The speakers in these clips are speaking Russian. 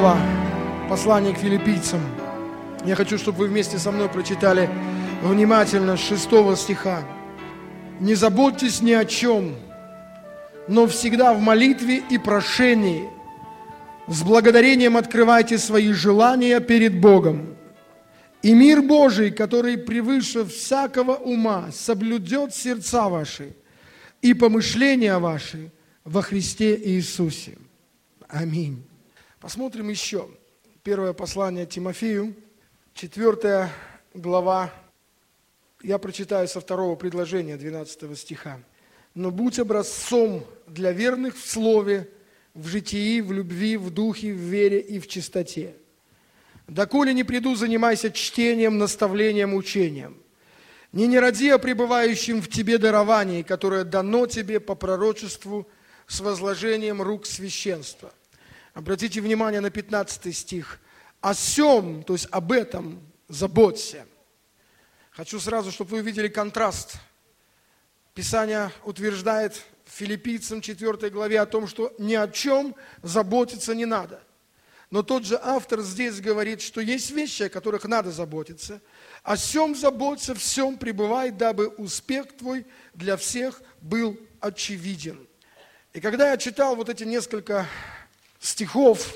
глава, послание к филиппийцам. Я хочу, чтобы вы вместе со мной прочитали внимательно с 6 стиха. «Не заботьтесь ни о чем, но всегда в молитве и прошении с благодарением открывайте свои желания перед Богом. И мир Божий, который превыше всякого ума, соблюдет сердца ваши и помышления ваши во Христе Иисусе». Аминь. Посмотрим еще. Первое послание Тимофею, 4 глава. Я прочитаю со 2 предложения 12 стиха. «Но будь образцом для верных в слове, в житии, в любви, в духе, в вере и в чистоте. Доколе не приду, занимайся чтением, наставлением, учением. Не ради о пребывающем в тебе даровании, которое дано тебе по пророчеству с возложением рук священства». Обратите внимание на 15 стих. «О сем», то есть об этом, заботься. Хочу сразу, чтобы вы увидели контраст. Писание утверждает в Филиппийцам 4 главе о том, что ни о чем заботиться не надо. Но тот же автор здесь говорит, что есть вещи, о которых надо заботиться. «О сем заботься, всем пребывай, дабы успех твой для всех был очевиден». И когда я читал вот эти несколько стихов,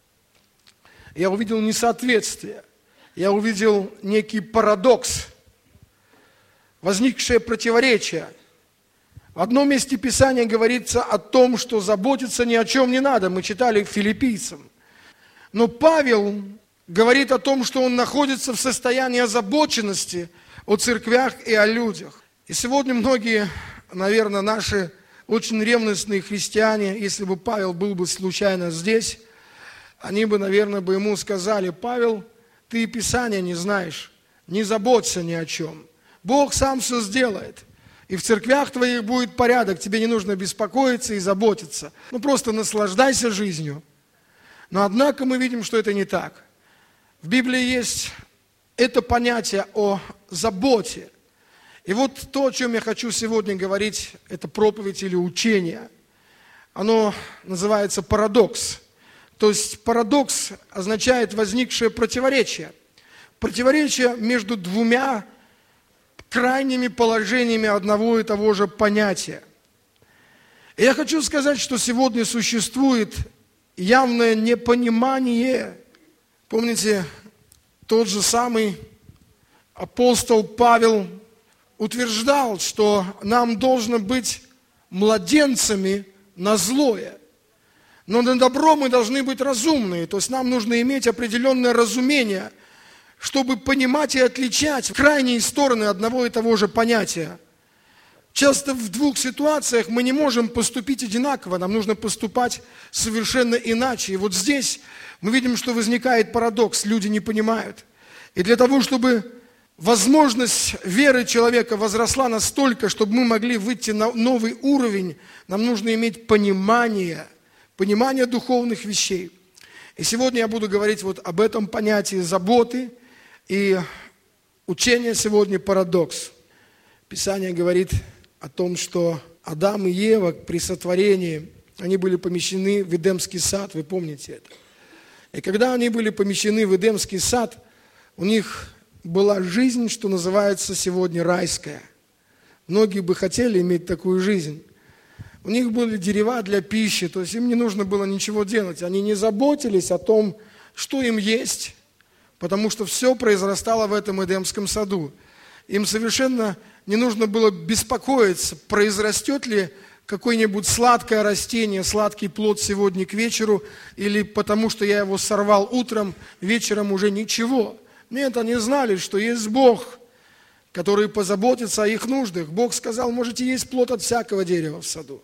я увидел несоответствие, я увидел некий парадокс, возникшее противоречие. В одном месте Писания говорится о том, что заботиться ни о чем не надо, мы читали филиппийцам. Но Павел говорит о том, что он находится в состоянии озабоченности о церквях и о людях. И сегодня многие, наверное, наши очень ревностные христиане, если бы Павел был бы случайно здесь, они бы, наверное, бы ему сказали: «Павел, ты и Писания не знаешь, не заботься ни о чем. Бог сам все сделает, и в церквях твоих будет порядок, тебе не нужно беспокоиться и заботиться. Ну просто наслаждайся жизнью». Но однако мы видим, что это не так. В Библии есть это понятие о заботе. И вот то, о чем я хочу сегодня говорить, это проповедь или учение. Оно называется парадокс. То есть парадокс означает возникшее противоречие. Противоречие между двумя крайними положениями одного и того же понятия. И я хочу сказать, что сегодня существует явное непонимание. Помните, тот же самый апостол Павел утверждал, что нам должно быть младенцами на злое. Но на добро мы должны быть разумные. То есть нам нужно иметь определенное разумение, чтобы понимать и отличать крайние стороны одного и того же понятия. Часто в двух ситуациях мы не можем поступить одинаково, нам нужно поступать совершенно иначе. И вот здесь мы видим, что возникает парадокс, люди не понимают. И для того, чтобы возможность веры человека возросла настолько, чтобы мы могли выйти на новый уровень, нам нужно иметь понимание духовных вещей. И сегодня я буду говорить вот об этом понятии заботы, и учение сегодня парадокс. Писание говорит о том, что Адам и Ева при сотворении, они были помещены в Эдемский сад, вы помните это. И когда они были помещены в Эдемский сад, у них была жизнь, что называется сегодня райская. Многие бы хотели иметь такую жизнь. У них были дерева для пищи, то есть им не нужно было ничего делать. Они не заботились о том, что им есть, потому что все произрастало в этом Эдемском саду. Им совершенно не нужно было беспокоиться, произрастет ли какое-нибудь сладкое растение, сладкий плод сегодня к вечеру, или потому что я его сорвал утром, вечером уже ничего. Нет, они знали, что есть Бог, который позаботится о их нуждах. Бог сказал: можете есть плод от всякого дерева в саду.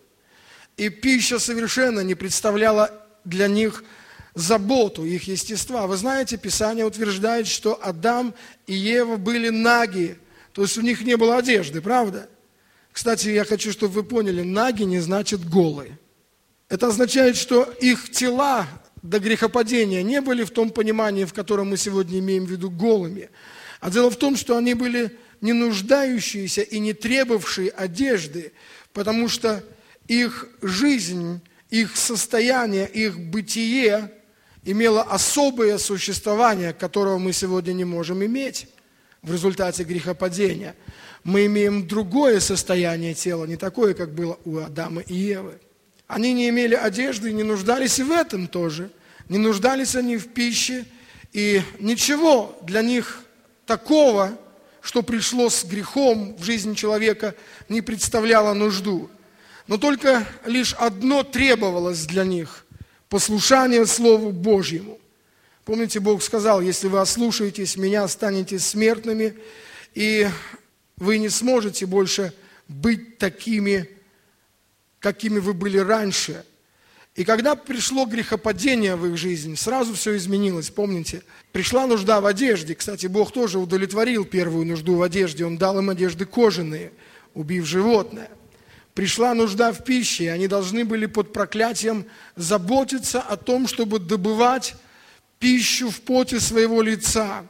И пища совершенно не представляла для них заботу их естества. Вы знаете, Писание утверждает, что Адам и Ева были наги, то есть у них не было одежды, правда? Кстати, я хочу, чтобы вы поняли, наги не значит голые. Это означает, что их тела до грехопадения не были в том понимании, в котором мы сегодня имеем в виду голыми. А дело в том, что они были не нуждающиеся и не требовавшие одежды, потому что их жизнь, их состояние, их бытие, имело особое существование, которого мы сегодня не можем иметь в результате грехопадения. Мы имеем другое состояние тела, не такое, как было у Адама и Евы. Они не имели одежды и не нуждались и в этом тоже. Не нуждались они в пище, и ничего для них такого, что пришло с грехом в жизнь человека, не представляло нужду. Но только лишь одно требовалось для них – послушание Слову Божьему. Помните, Бог сказал: если вы ослушаетесь Меня, станете смертными, и вы не сможете больше быть такими, какими вы были раньше. И когда пришло грехопадение в их жизнь, сразу все изменилось, помните? Пришла нужда в одежде. Кстати, Бог тоже удовлетворил первую нужду в одежде. Он дал им одежды кожаные, убив животное. Пришла нужда в пище, и они должны были под проклятием заботиться о том, чтобы добывать пищу в поте своего лица.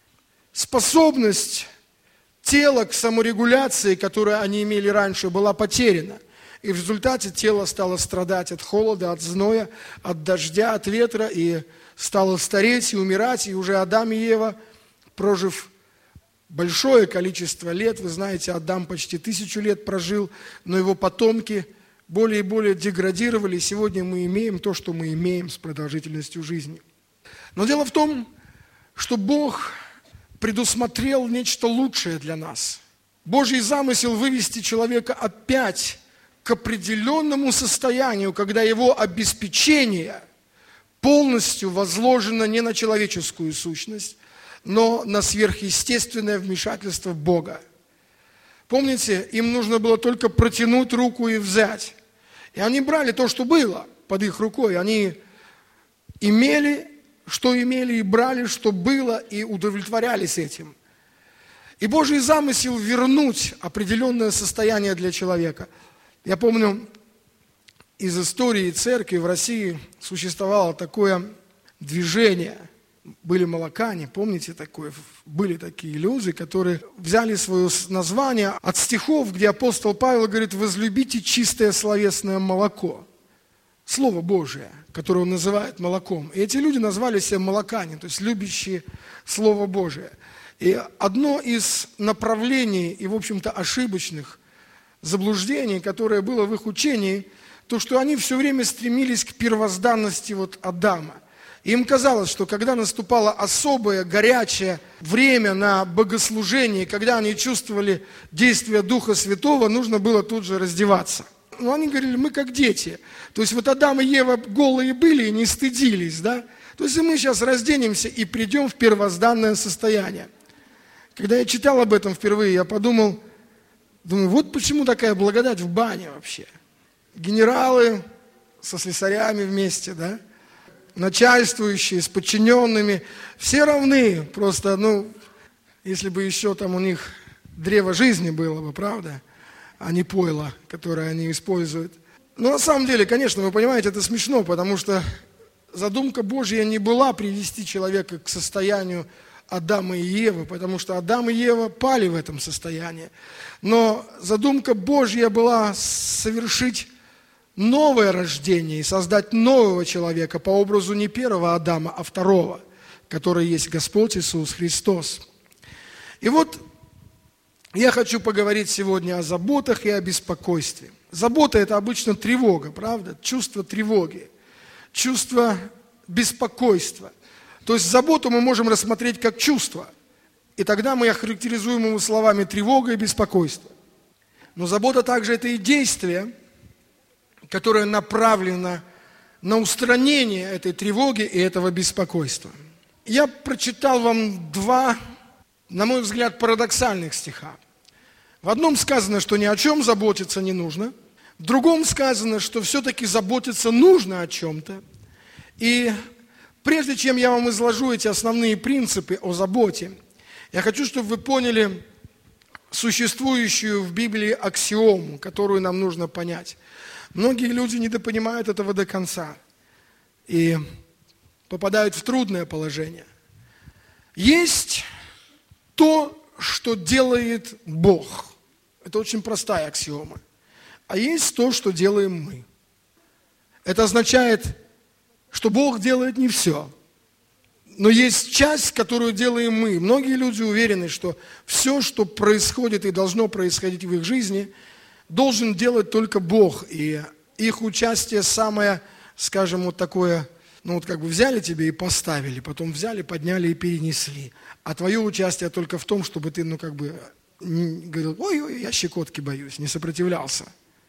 Способность тела к саморегуляции, которую они имели раньше, была потеряна. И в результате тело стало страдать от холода, от зноя, от дождя, от ветра, и стало стареть и умирать. И уже Адам и Ева, прожив большое количество лет, вы знаете, Адам почти 1000 лет прожил, но его потомки более и более деградировали. Сегодня мы имеем то, что мы имеем с продолжительностью жизни. Но дело в том, что Бог предусмотрел нечто лучшее для нас. Божий замысел вывести человека опять к определенному состоянию, когда его обеспечение полностью возложено не на человеческую сущность, но на сверхъестественное вмешательство Бога. Помните, им нужно было только протянуть руку и взять. И они брали то, что было под их рукой. Они имели, что имели, и брали, что было, и удовлетворялись этим. И Божий замысел вернуть определенное состояние для человека. Я помню, из истории церкви в России существовало такое движение. Были молокане, помните такое? Были такие люди, которые взяли свое название от стихов, где апостол Павел говорит: возлюбите чистое словесное молоко. Слово Божие, которое он называет молоком. И эти люди назвали себя молокане, то есть любящие Слово Божие. И одно из направлений, и в общем-то ошибочных заблуждений, которое было в их учении, то, что они все время стремились к первозданности Адама. Им казалось, что когда наступало особое, горячее время на богослужение, когда они чувствовали действие Духа Святого, нужно было тут же раздеваться. Но они говорили: мы как дети. То есть Адам и Ева голые были и не стыдились, да? То есть и мы сейчас разденемся и придем в первозданное состояние. Когда я читал об этом впервые, я думаю, вот почему такая благодать в бане вообще. Генералы со слесарями вместе, да? Начальствующие с подчиненными, все равны, просто, если бы еще там у них древо жизни было бы, правда, а не пойло, которое они используют. Но на самом деле, конечно, вы понимаете, это смешно, потому что задумка Божья не была привести человека к состоянию Адама и Евы, потому что Адам и Ева пали в этом состоянии. Но задумка Божья была совершить новое рождение и создать нового человека по образу не первого Адама, а второго, который есть Господь Иисус Христос. И я хочу поговорить сегодня о заботах и о беспокойстве. Забота – это обычно тревога, правда? Чувство тревоги, чувство беспокойства. То есть заботу мы можем рассмотреть как чувство, и тогда мы охарактеризуем его словами тревога и беспокойство. Но забота также это и действие, которое направлено на устранение этой тревоги и этого беспокойства. Я прочитал вам 2, на мой взгляд, парадоксальных стиха. В одном сказано, что ни о чем заботиться не нужно, в другом сказано, что все-таки заботиться нужно о чем-то. И прежде чем я вам изложу эти основные принципы о заботе, я хочу, чтобы вы поняли существующую в Библии аксиому, которую нам нужно понять. Многие люди недопонимают этого до конца и попадают в трудное положение. Есть то, что делает Бог. Это очень простая аксиома. А есть то, что делаем мы. Это означает, что Бог делает не все. Но есть часть, которую делаем мы. Многие люди уверены, что все, что происходит и должно происходить в их жизни, должен делать только Бог. И их участие самое, скажем, вот такое, ну вот как бы взяли тебя и поставили, потом взяли, подняли и перенесли. А твое участие только в том, чтобы ты, ну как бы, говорил, ой, я щекотки боюсь, не сопротивлялся.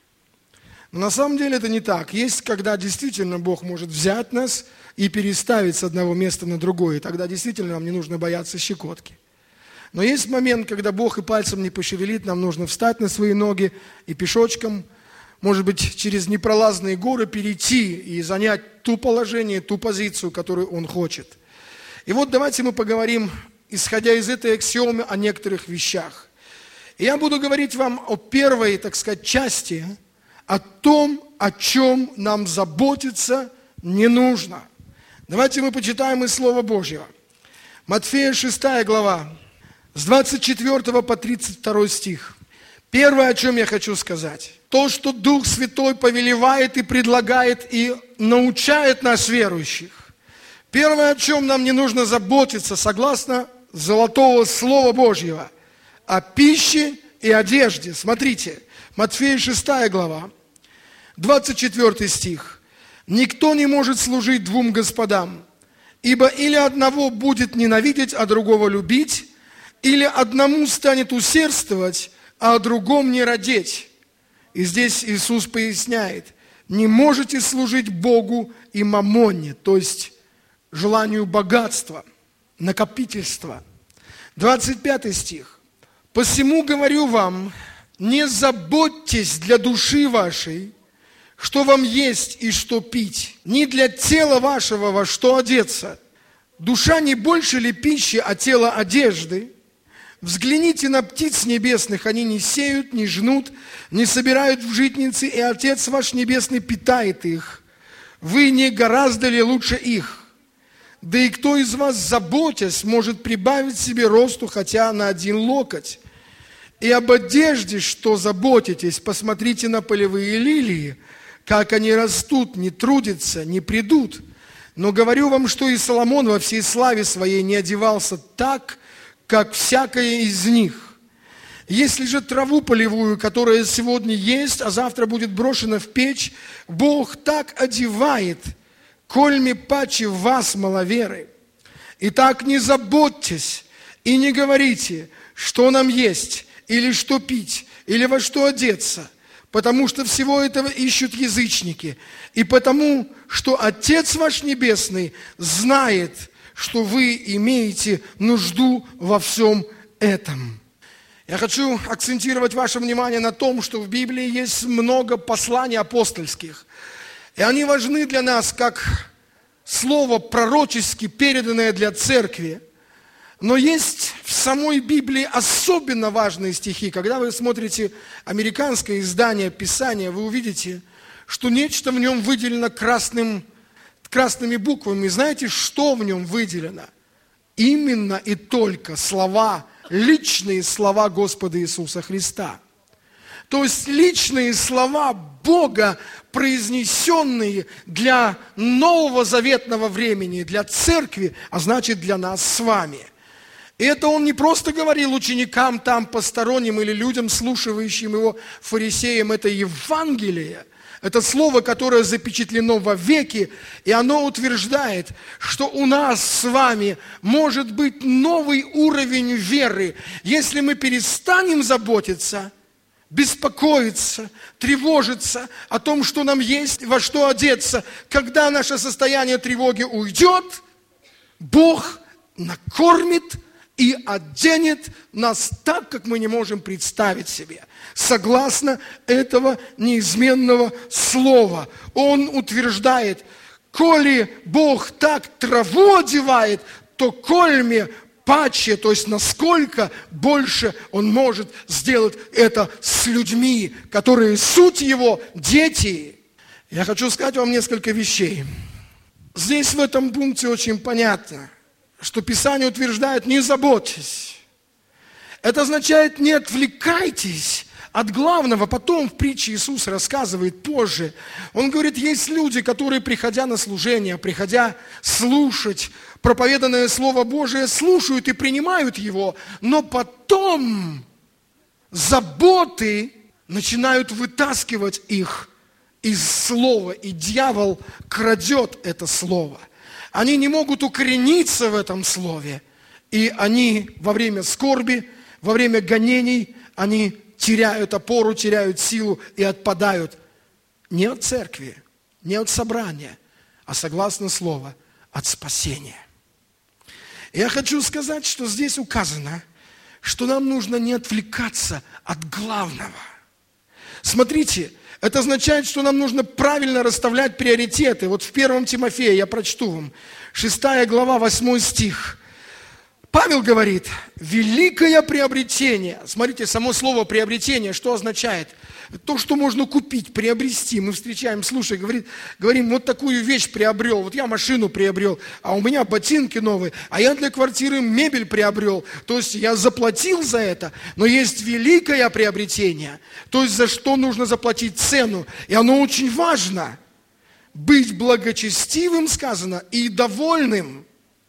Но на самом деле это не так. Есть, когда действительно Бог может взять нас и переставить с одного места на другое. И тогда действительно нам не нужно бояться щекотки. Но есть момент, когда Бог и пальцем не пошевелит, нам нужно встать на свои ноги и пешочком, может быть, через непролазные горы перейти и занять ту положение, ту позицию, которую Он хочет. И вот давайте мы поговорим, исходя из этой аксиомы, о некоторых вещах. И я буду говорить вам о первой, так сказать, части, о том, о чем нам заботиться не нужно. Давайте мы почитаем из Слова Божьего. Матфея 6 глава, с 24 по 32 стих. Первое, о чем я хочу сказать. То, что Дух Святой повелевает и предлагает и научает нас, верующих. Первое, о чем нам не нужно заботиться, согласно золотого Слова Божьего, о пище и одежде. Смотрите, Матфея 6 глава, 24 стих. «Никто не может служить двум господам, ибо или одного будет ненавидеть, а другого любить, или одному станет усердствовать, а о другом не радеть». И здесь Иисус поясняет, не можете служить Богу и мамонне, то есть желанию богатства, накопительства. 25 стих. «Посему говорю вам, не заботьтесь для души вашей, что вам есть и что пить, ни для тела вашего во что одеться. Душа не больше ли пищи, а тело одежды? Взгляните на птиц небесных, они не сеют, не жнут, не собирают в житницы, и Отец ваш Небесный питает их. Вы не гораздо ли лучше их? Да и кто из вас, заботясь, может прибавить себе росту хотя на 1 локоть? И об одежде, что заботитесь, посмотрите на полевые лилии, как они растут, не трудятся, не придут. Но говорю вам, что и Соломон во всей славе своей не одевался так, как всякая из них. Если же траву полевую, которая сегодня есть, а завтра будет брошена в печь, Бог так одевает, кольми паче вас, маловеры. Итак, не заботьтесь и не говорите, что нам есть, или что пить, или во что одеться, потому что всего этого ищут язычники, и потому, что Отец ваш Небесный знает, что вы имеете нужду во всем этом. Я хочу акцентировать ваше внимание на том, что в Библии есть много посланий апостольских, и они важны для нас как слово пророчески переданное для церкви. Но есть в самой Библии особенно важные стихи. Когда вы смотрите американское издание Писания, вы увидите, что нечто в нем выделено красными буквами. Знаете, что в нем выделено? Именно и только слова, личные слова Господа Иисуса Христа. То есть личные слова Бога, произнесенные для нового заветного времени, для церкви, а значит для нас с вами. И это он не просто говорил ученикам там посторонним или людям, слушающим его, фарисеям, это Евангелие. Это слово, которое запечатлено вовеки, и оно утверждает, что у нас с вами может быть новый уровень веры, если мы перестанем заботиться, беспокоиться, тревожиться о том, что нам есть, во что одеться. Когда наше состояние тревоги уйдет, Бог накормит и оденет нас так, как мы не можем представить себе. Согласно этого неизменного слова. Он утверждает, коли Бог так траву одевает, то кольме паче, то есть насколько больше Он может сделать это с людьми, которые суть Его дети. Я хочу сказать вам несколько вещей. Здесь в этом пункте очень понятно, что Писание утверждает, не заботьтесь. Это означает, не отвлекайтесь от главного. Потом в притче Иисус рассказывает позже. Он говорит, есть люди, которые, приходя на служение, приходя слушать проповеданное Слово Божие, слушают и принимают его, но потом заботы начинают вытаскивать их из Слова, и дьявол крадет это Слово. Они не могут укорениться в этом Слове, и они во время скорби, во время гонений, они теряют опору, теряют силу и отпадают не от церкви, не от собрания, а согласно Слову, от спасения. Я хочу сказать, что здесь указано, что нам нужно не отвлекаться от главного. Смотрите, это означает, что нам нужно правильно расставлять приоритеты. Вот в 1 Тимофея, я прочту вам, 6 глава, 8 стих. Павел говорит, великое приобретение. Смотрите, само слово приобретение, что означает? То, что можно купить, приобрести. Мы встречаем, слушай, говорим, вот такую вещь приобрел, вот я машину приобрел, а у меня ботинки новые, а я для квартиры мебель приобрел. То есть я заплатил за это, но есть великое приобретение. То есть за что нужно заплатить цену. И оно очень важно. Быть благочестивым, сказано, и довольным.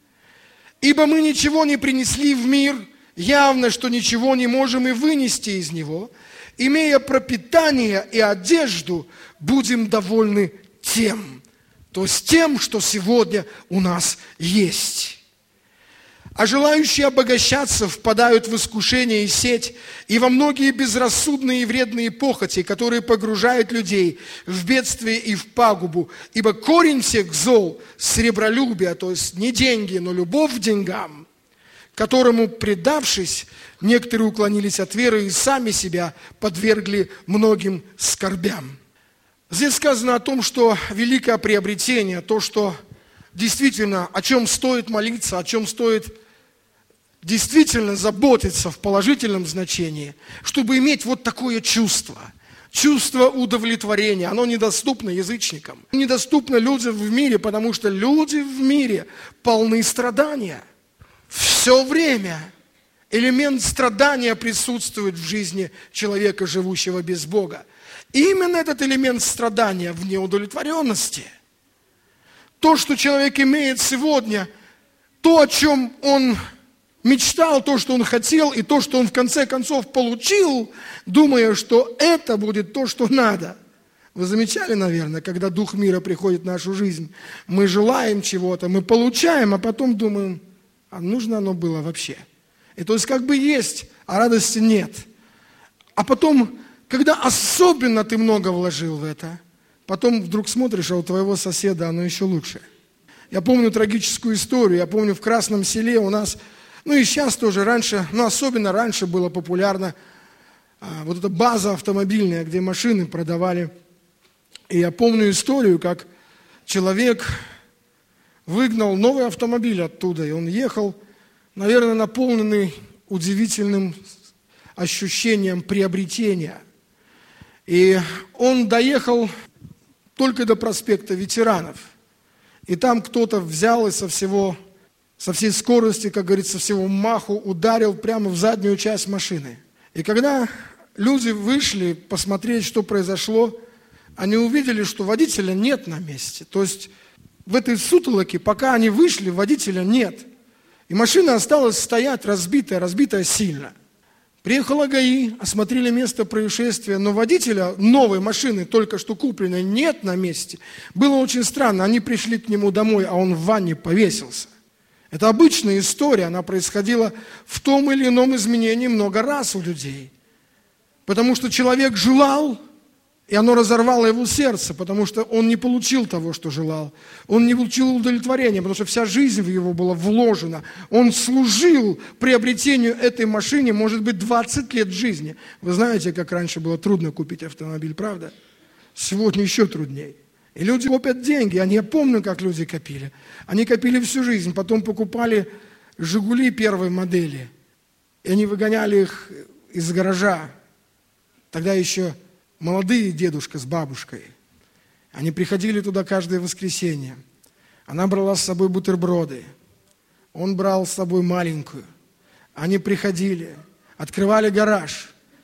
Ибо мы ничего не принесли в мир, явно, что ничего не можем и вынести из него. Имея пропитание и одежду, будем довольны тем, то есть тем, что сегодня у нас есть. А желающие обогащаться впадают в искушение и сеть, и во многие безрассудные и вредные похоти, которые погружают людей в бедствие и в пагубу. Ибо корень всех зол – сребролюбие, то есть не деньги, но любовь к деньгам, которому, предавшись, некоторые уклонились от веры и сами себя подвергли многим скорбям. Здесь сказано о том, что великое приобретение, то, что действительно, о чем стоит молиться, о чем стоит действительно заботиться в положительном значении, чтобы иметь вот такое чувство удовлетворения. Оно недоступно язычникам, недоступно людям в мире, потому что люди в мире полны страдания. Все время элемент страдания присутствует в жизни человека, живущего без Бога. И именно этот элемент страдания в неудовлетворенности. То, что человек имеет сегодня, то, о чем он мечтал, то, что он хотел, и то, что он в конце концов получил, думая, что это будет то, что надо. Вы замечали, наверное, когда Дух мира приходит в нашу жизнь, мы желаем чего-то, мы получаем, а потом думаем, а нужно оно было вообще? И то есть как бы есть, а радости нет. А потом, когда особенно ты много вложил в это, потом вдруг смотришь, а у твоего соседа оно еще лучше. Я помню трагическую историю, я помню в Красном Селе у нас, ну и сейчас тоже раньше, но особенно раньше было популярно вот эта база автомобильная, где машины продавали. И я помню историю, как человек выгнал новый автомобиль оттуда, и он ехал, наверное, наполненный удивительным ощущением приобретения. И он доехал только до проспекта Ветеранов. И там кто-то взял и со всей скорости, как говорится, со всего маху ударил прямо в заднюю часть машины. И когда люди вышли посмотреть, что произошло, они увидели, что водителя нет на месте. То есть в этой сутолоке, пока они вышли, водителя нет. И машина осталась стоять разбитая сильно. Приехала ГАИ, осмотрели место происшествия, но водителя новой машины, только что купленной, нет на месте. Было очень странно, они пришли к нему домой, а он в ванне повесился. Это обычная история, она происходила в том или ином изменении много раз у людей. Потому что человек желал, и оно разорвало его сердце, потому что он не получил того, что желал. Он не получил удовлетворения, потому что вся жизнь в его была вложена. Он служил приобретению этой машины, может быть, 20 лет жизни. Вы знаете, как раньше было трудно купить автомобиль, правда? Сегодня еще труднее. И люди копят деньги. Я помню, как люди копили. Они копили всю жизнь, потом покупали «Жигули» первой модели. И они выгоняли их из гаража. Тогда еще молодые дедушка с бабушкой. Они приходили туда каждое воскресенье. Она брала с собой бутерброды. Он брал с собой маленькую. Они приходили, открывали гараж.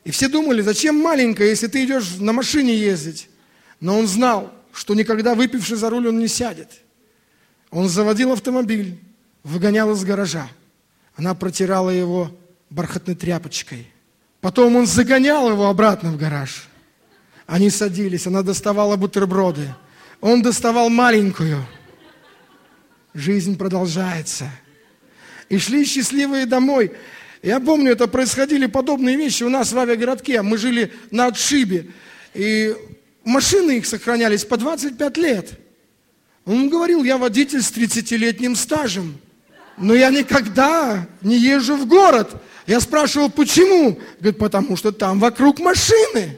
И все думали, зачем маленькая, если ты идешь на машине ездить? Но он знал, что никогда выпивший за руль он не сядет. Он заводил автомобиль, выгонял из гаража. Она протирала его бархатной тряпочкой. Потом он загонял его обратно в гараж. Они садились, она доставала бутерброды. Он доставал маленькую. Жизнь продолжается. И шли счастливые домой. Я помню, это происходили подобные вещи у нас в авиагородке. Мы жили на отшибе. И машины их сохранялись по 25 лет. Он говорил, я водитель с 30-летним стажем. Но я никогда не езжу в город. Я спрашивал, почему? Говорит, потому что там вокруг машины.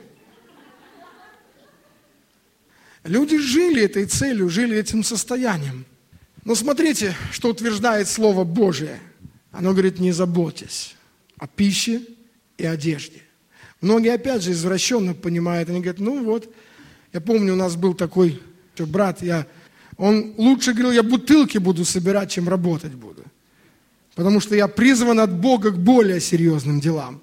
Люди жили этой целью, жили этим состоянием. Но смотрите, что утверждает Слово Божие. Оно говорит, не заботьтесь о пище и одежде. Многие, опять же, извращенно понимают. Они говорят, ну вот, я помню, у нас был такой брат, он лучше говорил, я бутылки буду собирать, чем работать буду. Потому что я призван от Бога к более серьезным делам.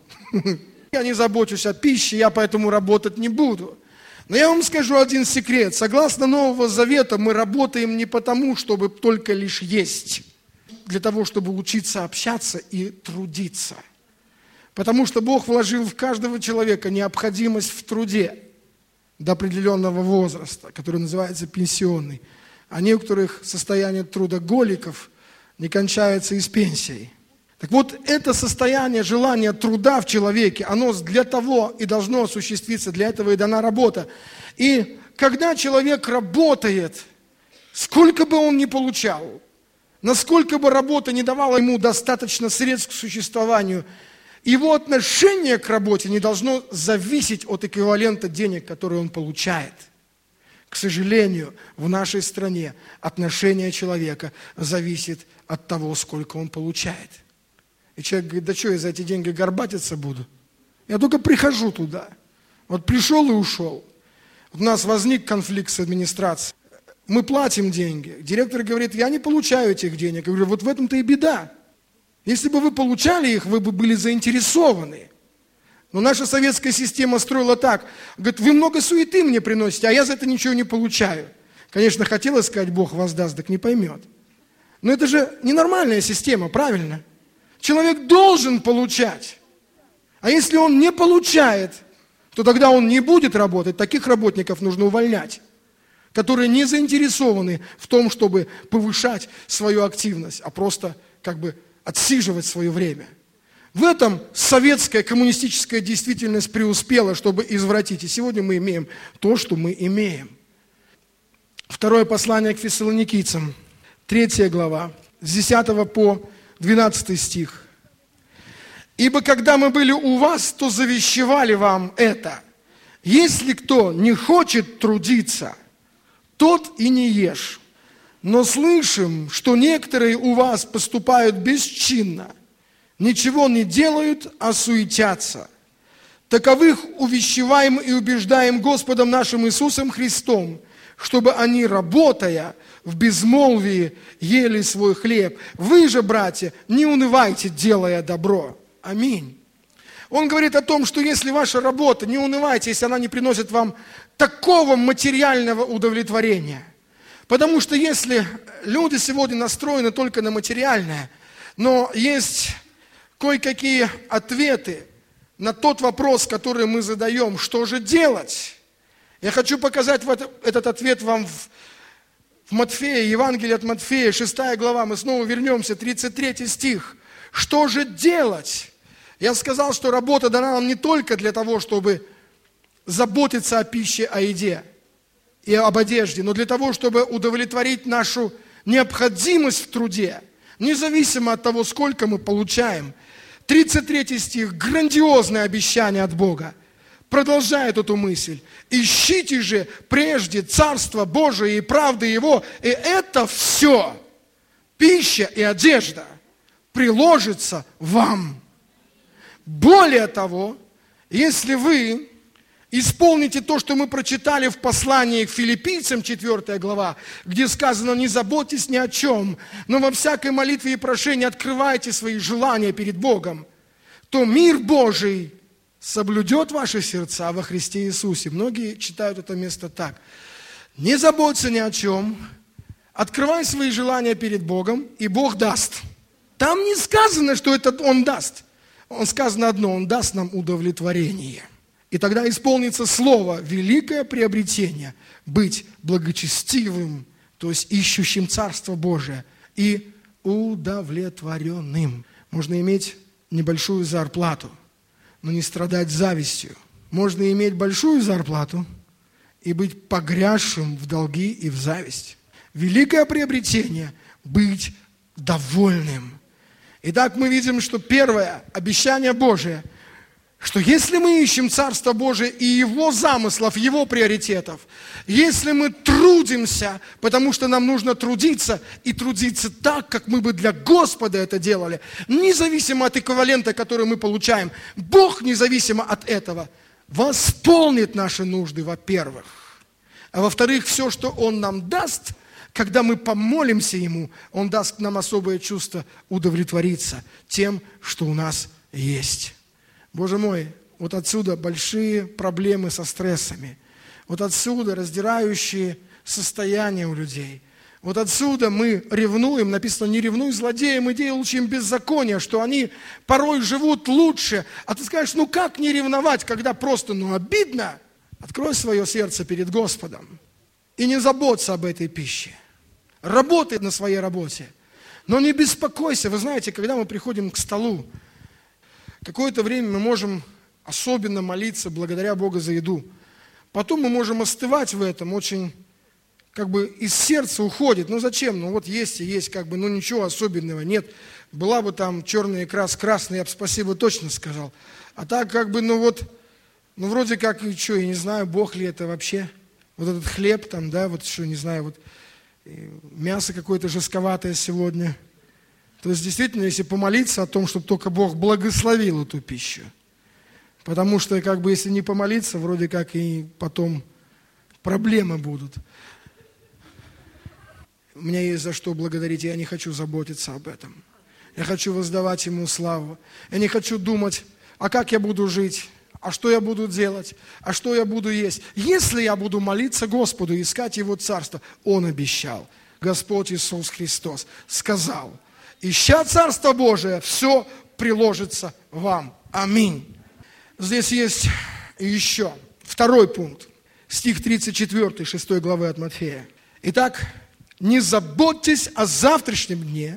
Я не забочусь о пище, я поэтому работать не буду. Но я вам скажу один секрет. Согласно Нового Завета, мы работаем не потому, чтобы только лишь есть. Для того, чтобы учиться общаться и трудиться. Потому что Бог вложил в каждого человека необходимость в труде до определенного возраста, который называется пенсионный. А некоторых состояние трудоголиков не кончается и с пенсией. Так вот, это состояние желания труда в человеке, оно для того и должно осуществиться, для этого и дана работа. И когда человек работает, сколько бы он ни получал, насколько бы работа не давала ему достаточно средств к существованию, его отношение к работе не должно зависеть от эквивалента денег, которые он получает. К сожалению, в нашей стране отношение человека зависит от того, сколько он получает. И человек говорит, да что, я за эти деньги горбатиться буду? Я только прихожу туда. Вот пришел и ушел. У нас возник конфликт с администрацией. Мы платим деньги. Директор говорит, я не получаю этих денег. Я говорю, вот в этом-то и беда. Если бы вы получали их, вы бы были заинтересованы. Но наша советская система строила так. Говорит, вы много суеты мне приносите, а я за это ничего не получаю. Конечно, хотелось сказать, Бог воздаст, так не поймет. Но это же ненормальная система, правильно? Человек должен получать. А если он не получает, то тогда он не будет работать. Таких работников нужно увольнять, которые не заинтересованы в том, чтобы повышать свою активность, а просто как бы отсиживать свое время. В этом советская коммунистическая действительность преуспела, чтобы извратить. И сегодня мы имеем то, что мы имеем. Второе послание к Фессалоникийцам, 3 глава, с 10 по 12 стих. «Ибо когда мы были у вас, то завещевали вам это. Если кто не хочет трудиться, тот и не ешь. Но слышим, что некоторые у вас поступают бесчинно, ничего не делают, а суетятся. Таковых увещеваем и убеждаем Господом нашим Иисусом Христом, чтобы они, работая в безмолвии, ели свой хлеб. Вы же, братья, не унывайте, делая добро». Аминь. Он говорит о том, что если ваша работа, не унывайте, если она не приносит вам такого материального удовлетворения. Потому что если люди сегодня настроены только на материальное, но есть кое-какие ответы на тот вопрос, который мы задаем, что же делать? Я хочу показать этот ответ вам в Матфея, Евангелие от Матфея, 6 глава, мы снова вернемся, 33 стих. Что же делать? Я сказал, что работа дана нам не только для того, чтобы заботиться о пище, о еде и об одежде, но для того, чтобы удовлетворить нашу необходимость в труде, независимо от того, сколько мы получаем. 33 стих, грандиозное обещание от Бога. Продолжает эту мысль. «Ищите же прежде Царство Божие и правды Его, и это все, пища и одежда, приложится вам». Более того, если вы исполните то, что мы прочитали в послании к Филиппийцам, 4 глава, где сказано, не заботьтесь ни о чем, но во всякой молитве и прошении открывайте свои желания перед Богом, то мир Божий, соблюдет ваши сердца во Христе Иисусе. Многие читают это место так. Не заботься ни о чем, открывай свои желания перед Богом, и Бог даст. Там не сказано, что это Он даст. Он сказано одно, Он даст нам удовлетворение. И тогда исполнится слово «великое приобретение» – быть благочестивым, то есть ищущим Царство Божие, и удовлетворенным. Можно иметь небольшую зарплату, но не страдать завистью. Можно иметь большую зарплату и быть погрязшим в долги и в зависть. Великое приобретение – быть довольным. Итак, мы видим, что первое обещание Божие, что если мы ищем Царство Божие и Его замыслов, Его приоритетов, если мы трудимся, потому что нам нужно трудиться, и трудиться так, как мы бы для Господа это делали, независимо от эквивалента, который мы получаем, Бог, независимо от этого, восполнит наши нужды, во-первых. А во-вторых, все, что Он нам даст, когда мы помолимся Ему, Он даст нам особое чувство удовлетвориться тем, что у нас есть. Боже мой, вот отсюда большие проблемы со стрессами. Вот отсюда раздирающие состояния у людей. Вот отсюда мы ревнуем, написано, не ревнуй злодеям и делающим беззаконие, что они порой живут лучше. А ты скажешь, ну как не ревновать, когда просто, обидно? Открой свое сердце перед Господом и не заботься об этой пище. Работай на своей работе, но не беспокойся. Вы знаете, когда мы приходим к столу, какое-то время мы можем особенно молиться благодаря Богу за еду. Потом мы можем остывать в этом, очень из сердца уходит. Зачем? Вот есть и есть, ничего особенного нет. Была бы там черная икра с красной, я бы спасибо точно сказал. А так вроде как, и что, я не знаю, Бог ли это вообще. Вот этот хлеб там, не знаю, мясо какое-то жестковатое сегодня. То есть, действительно, если помолиться о том, чтобы только Бог благословил эту пищу. Потому что, если не помолиться, вроде как и потом проблемы будут. У меня есть за что благодарить, и я не хочу заботиться об этом. Я хочу воздавать Ему славу. Я не хочу думать, а как я буду жить, а что я буду делать, а что я буду есть. Если я буду молиться Господу, искать Его Царство, Он обещал. Господь Иисус Христос сказал, ища Царство Божие, все приложится вам. Аминь. Здесь есть еще второй пункт. Стих 34, 6 главы от Матфея. Итак, не заботьтесь о завтрашнем дне,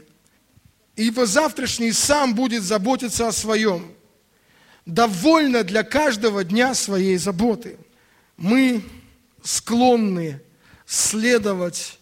ибо завтрашний сам будет заботиться о своем. Довольно для каждого дня своей заботы. Мы склонны следовать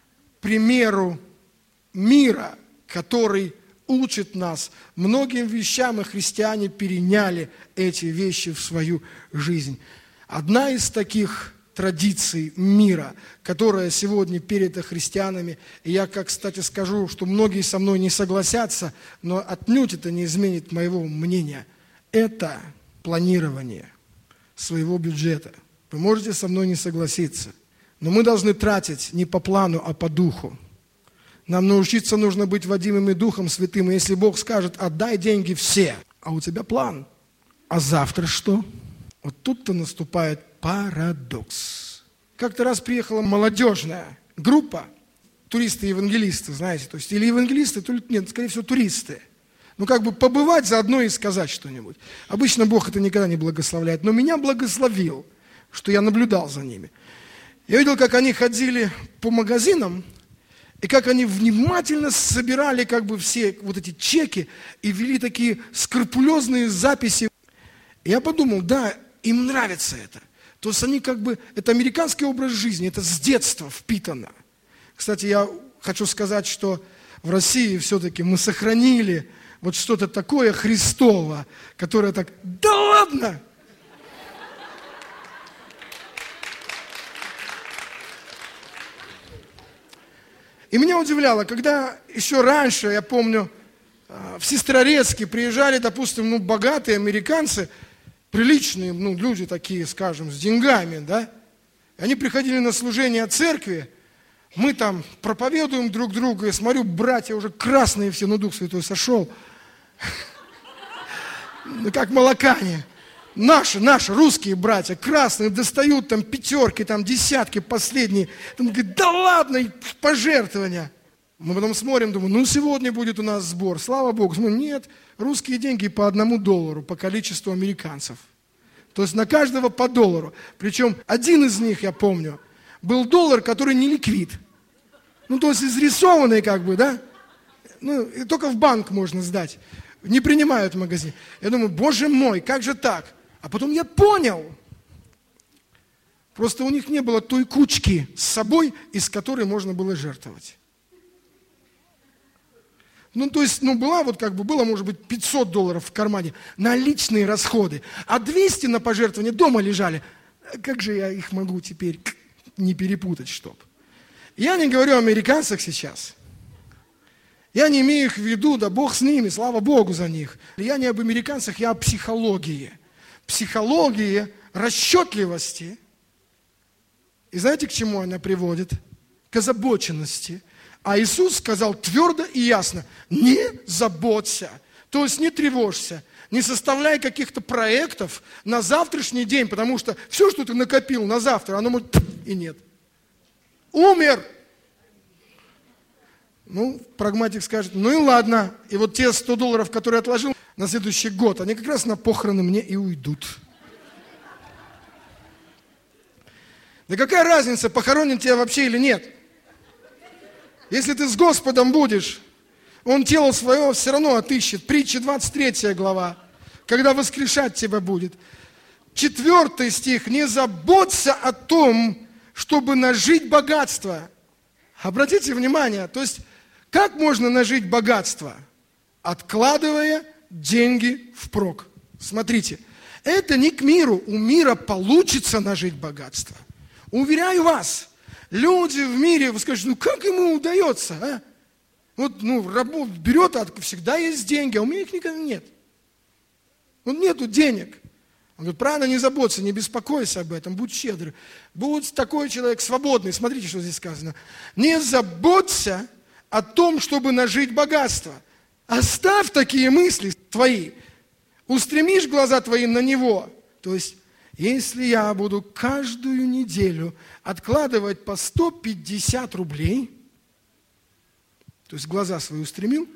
примеру мира, который учит нас многим вещам, и христиане переняли эти вещи в свою жизнь. Одна из таких традиций мира, которая сегодня передана христианами, и я, кстати, скажу, что многие со мной не согласятся, но отнюдь это не изменит моего мнения, это планирование своего бюджета. Вы можете со мной не согласиться, но мы должны тратить не по плану, а по духу. Нам научиться нужно быть водимыми Духом Святым. И если Бог скажет, отдай деньги все, а у тебя план, а завтра что? Вот тут-то наступает парадокс. Как-то раз приехала молодежная группа, туристы-евангелисты, знаете, то есть или евангелисты, то нет, скорее всего, туристы. Побывать заодно и сказать что-нибудь. Обычно Бог это никогда не благословляет, но меня благословил, что я наблюдал за ними. Я видел, как они ходили по магазинам, и как они внимательно собирали все вот эти чеки и вели такие скрупулезные записи. И я подумал, да, им нравится это. То есть они это американский образ жизни, это с детства впитано. Кстати, я хочу сказать, что в России все-таки мы сохранили вот что-то такое Христово, которое так, да ладно! И меня удивляло, когда еще раньше, я помню, в Сестрорецке приезжали, допустим, богатые американцы, приличные, люди такие, скажем, с деньгами, да? Они приходили на служение церкви, мы там проповедуем друг друга, я смотрю, братья уже красные все, Дух Святой сошел. Как молокане. Наши, русские братья, красные, достают там пятерки, там десятки, последние. Там говорят, да ладно, пожертвования. Мы потом смотрим, думаем, сегодня будет у нас сбор, слава Богу. Смотрим, нет, русские деньги по $1 по количеству американцев. То есть на каждого по $1. Причем один из них, я помню, был доллар, который не ликвид. То есть изрисованный да? И только в банк можно сдать. Не принимают в магазин. Я думаю, боже мой, как же так? А потом я понял. Просто у них не было той кучки с собой, из которой можно было жертвовать. Было, может быть, $500 в кармане на личные расходы, а 200 на пожертвования дома лежали. Как же я их могу теперь не перепутать, чтоб? Я не говорю о американцах сейчас. Я не имею их в виду, да Бог с ними, слава Богу за них. Я не об американцах, я о психологии. Психологии, расчетливости. И знаете, к чему она приводит? К озабоченности. А Иисус сказал твердо и ясно, не заботься, то есть не тревожься, не составляй каких-то проектов на завтрашний день, потому что все, что ты накопил на завтра, оно может и нет. Умер. Прагматик скажет, и ладно, и вот те $100, которые отложил на следующий год, они как раз на похороны мне и уйдут. Да какая разница, похоронен тебя вообще или нет? Если ты с Господом будешь, Он тело свое все равно отыщет. Притча 23 глава, когда воскрешать тебя будет. 4 стих. Не заботься о том, чтобы нажить богатство. Обратите внимание, то есть, как можно нажить богатство? Откладывая деньги впрок. Смотрите, это не к миру. У мира получится нажить богатство. Уверяю вас, люди в мире, вы скажете, как ему удается, а? Работу берет, всегда есть деньги, а у меня их никогда нет. Нету денег. Он говорит, правильно, не заботься, не беспокойся об этом, будь щедрый. Будь такой человек свободный. Смотрите, что здесь сказано. Не заботься о том, чтобы нажить богатство. Оставь такие мысли твои. Устремишь глаза твои на Него. То есть, если я буду каждую неделю откладывать по 150 рублей, то есть глаза свои устремишь,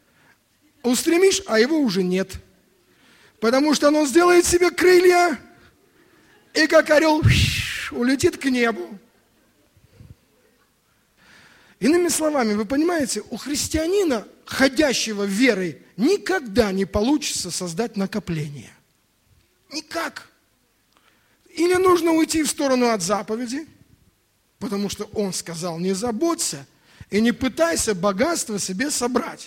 а его уже нет. Потому что оно сделает себе крылья и как орел улетит к небу. Иными словами, вы понимаете, у христианина, ходящего верой, никогда не получится создать накопление. Никак. Или нужно уйти в сторону от заповеди, потому что он сказал, не заботься и не пытайся богатство себе собрать.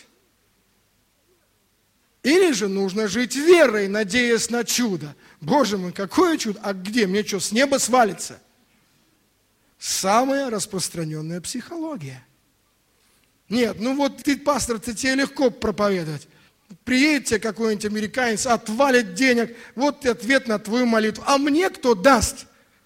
Или же нужно жить верой, надеясь на чудо. Боже мой, какое чудо? А где? Мне что, с неба свалится? Самая распространенная психология. Нет, ты, пастор, тебе легко проповедовать. Приедет тебе какой-нибудь американец, отвалит денег, вот и ответ на твою молитву. А мне кто даст?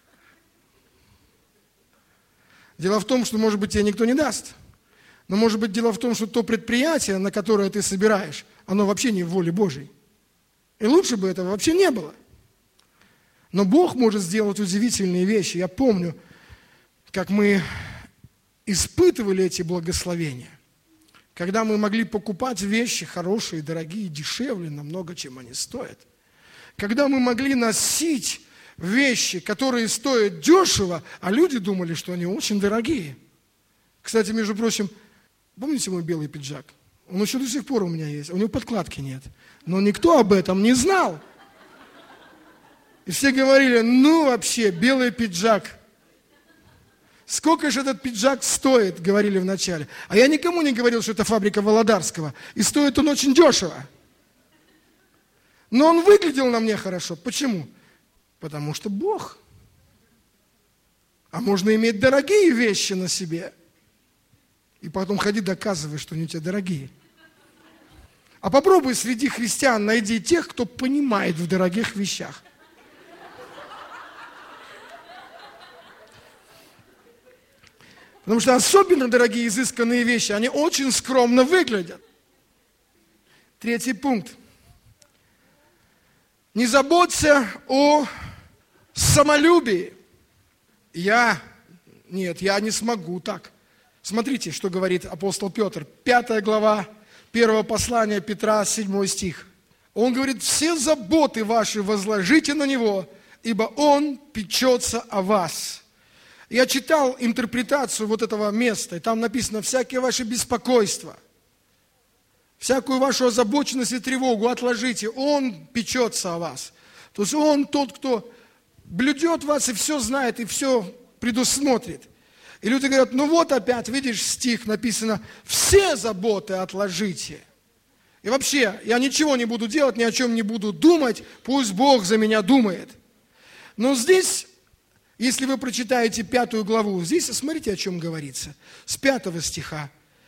Дело в том, что, может быть, тебе никто не даст. Но, может быть, дело в том, что то предприятие, на которое ты собираешь, оно вообще не в воле Божьей. И лучше бы этого вообще не было. Но Бог может сделать удивительные вещи. Я помню, как мы испытывали эти благословения. Когда мы могли покупать вещи хорошие, дорогие, дешевле намного, чем они стоят. Когда мы могли носить вещи, которые стоят дешево, а люди думали, что они очень дорогие. Кстати, между прочим, помните мой белый пиджак? Он еще до сих пор у меня есть, у него подкладки нет. Но никто об этом не знал. И все говорили, вообще, белый пиджак. Сколько же этот пиджак стоит, говорили вначале. А я никому не говорил, что это фабрика Володарского. И стоит он очень дешево. Но он выглядел на мне хорошо. Почему? Потому что Бог. А можно иметь дорогие вещи на себе. И потом ходи доказывай, что они у тебя дорогие. А попробуй среди христиан найди тех, кто понимает в дорогих вещах. Потому что особенно дорогие изысканные вещи, они очень скромно выглядят. 3 пункт. Не заботься о самолюбии. Нет, я не смогу так. Смотрите, что говорит апостол Петр. 5 глава 1 послания Петра, 7 стих. Он говорит: все заботы ваши возложите на Него, ибо Он печется о вас. Я читал интерпретацию вот этого места, и там написано: всякие ваши беспокойства, всякую вашу озабоченность и тревогу отложите, Он печется о вас. То есть Он тот, кто блюдет вас и все знает, и все предусмотрит. И люди говорят: ну вот опять, видишь, стих написано: все заботы отложите. И вообще, я ничего не буду делать, ни о чем не буду думать, пусть Бог за меня думает. Но здесь, если вы прочитаете 5 главу, здесь смотрите, о чем говорится. С 5 стиха.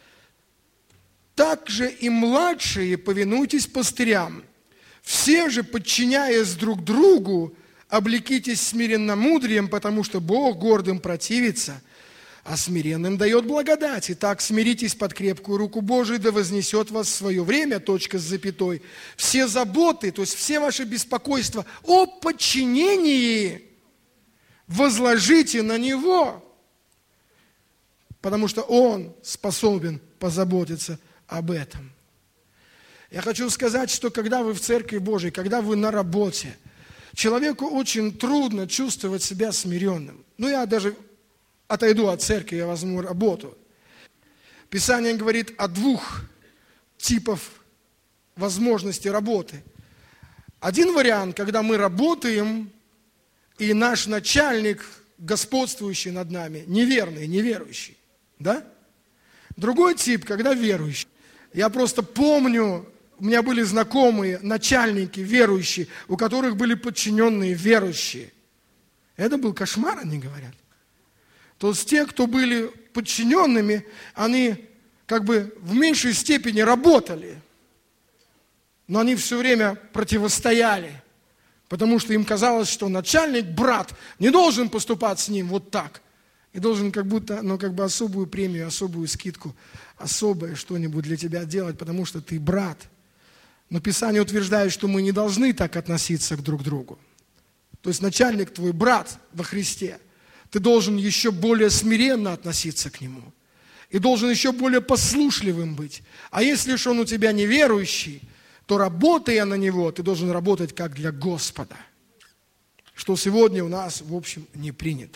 «Также и младшие повинуйтесь пастырям, все же, подчиняясь друг другу, облекитесь смиренномудрием, потому что Бог гордым противится, а смиренным дает благодать. Итак, смиритесь под крепкую руку Божию, да вознесет вас в свое время, точка с запятой. Все заботы, то есть все ваши беспокойства о подчинении возложите на Него, потому что Он способен позаботиться об этом». Я хочу сказать, что когда вы в Церкви Божией, когда вы на работе, человеку очень трудно чувствовать себя смиренным. Я даже отойду от церкви, я возьму работу. Писание говорит о 2 типах возможности работы. Один вариант, когда мы работаем, и наш начальник, господствующий над нами, неверный, неверующий. Да? Другой тип, когда верующий. Я просто помню, у меня были знакомые начальники верующие, у которых были подчиненные верующие. Это был кошмар, они говорят. То есть те, кто были подчиненными, они как бы в меньшей степени работали, но они все время противостояли, потому что им казалось, что начальник, брат, не должен поступать с ним вот так, и должен как будто, особую премию, особую скидку, особое что-нибудь для тебя делать, потому что ты брат. Но Писание утверждает, что мы не должны так относиться друг к другу. То есть начальник твой брат во Христе, ты должен еще более смиренно относиться к нему. И должен еще более послушливым быть. А если уж он у тебя неверующий, то работая на него, ты должен работать как для Господа. Что сегодня у нас, в общем, не принято.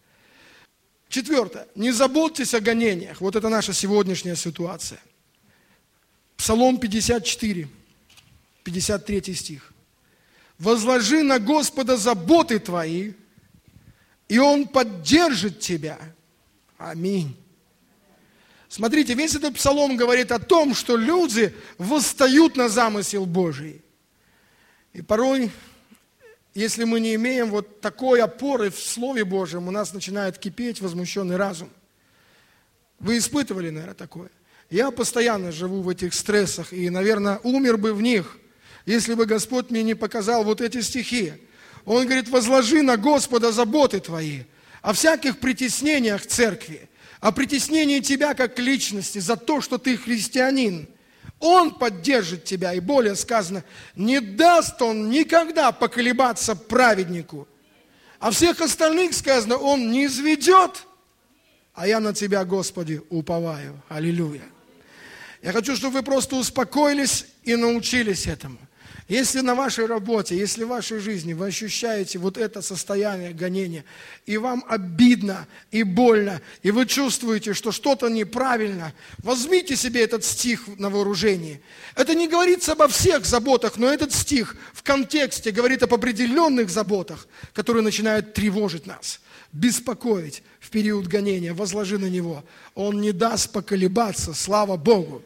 4. Не заботьтесь о гонениях. Вот это наша сегодняшняя ситуация. Псалом 54, 53 стих. «Возложи на Господа заботы твои, и Он поддержит тебя». Аминь. Смотрите, весь этот псалом говорит о том, что люди восстают на замысел Божий. И порой, если мы не имеем вот такой опоры в Слове Божьем, у нас начинает кипеть возмущенный разум. Вы испытывали, наверное, такое? Я постоянно живу в этих стрессах и, наверное, умер бы в них, если бы Господь мне не показал вот эти стихи. Он говорит: возложи на Господа заботы твои, о всяких притеснениях церкви, о притеснении тебя как личности за то, что ты христианин. Он поддержит тебя, и более сказано, не даст Он никогда поколебаться праведнику. А всех остальных сказано, Он не изведет, а я на Тебя, Господи, уповаю. Аллилуйя. Я хочу, чтобы вы просто успокоились и научились этому. Если на вашей работе, если в вашей жизни вы ощущаете вот это состояние гонения, и вам обидно и больно, и вы чувствуете, что что-то неправильно, возьмите себе этот стих на вооружение. Это не говорится обо всех заботах, но этот стих в контексте говорит об определенных заботах, которые начинают тревожить нас, беспокоить в период гонения. Возложи на Него. Он не даст поколебаться, слава Богу.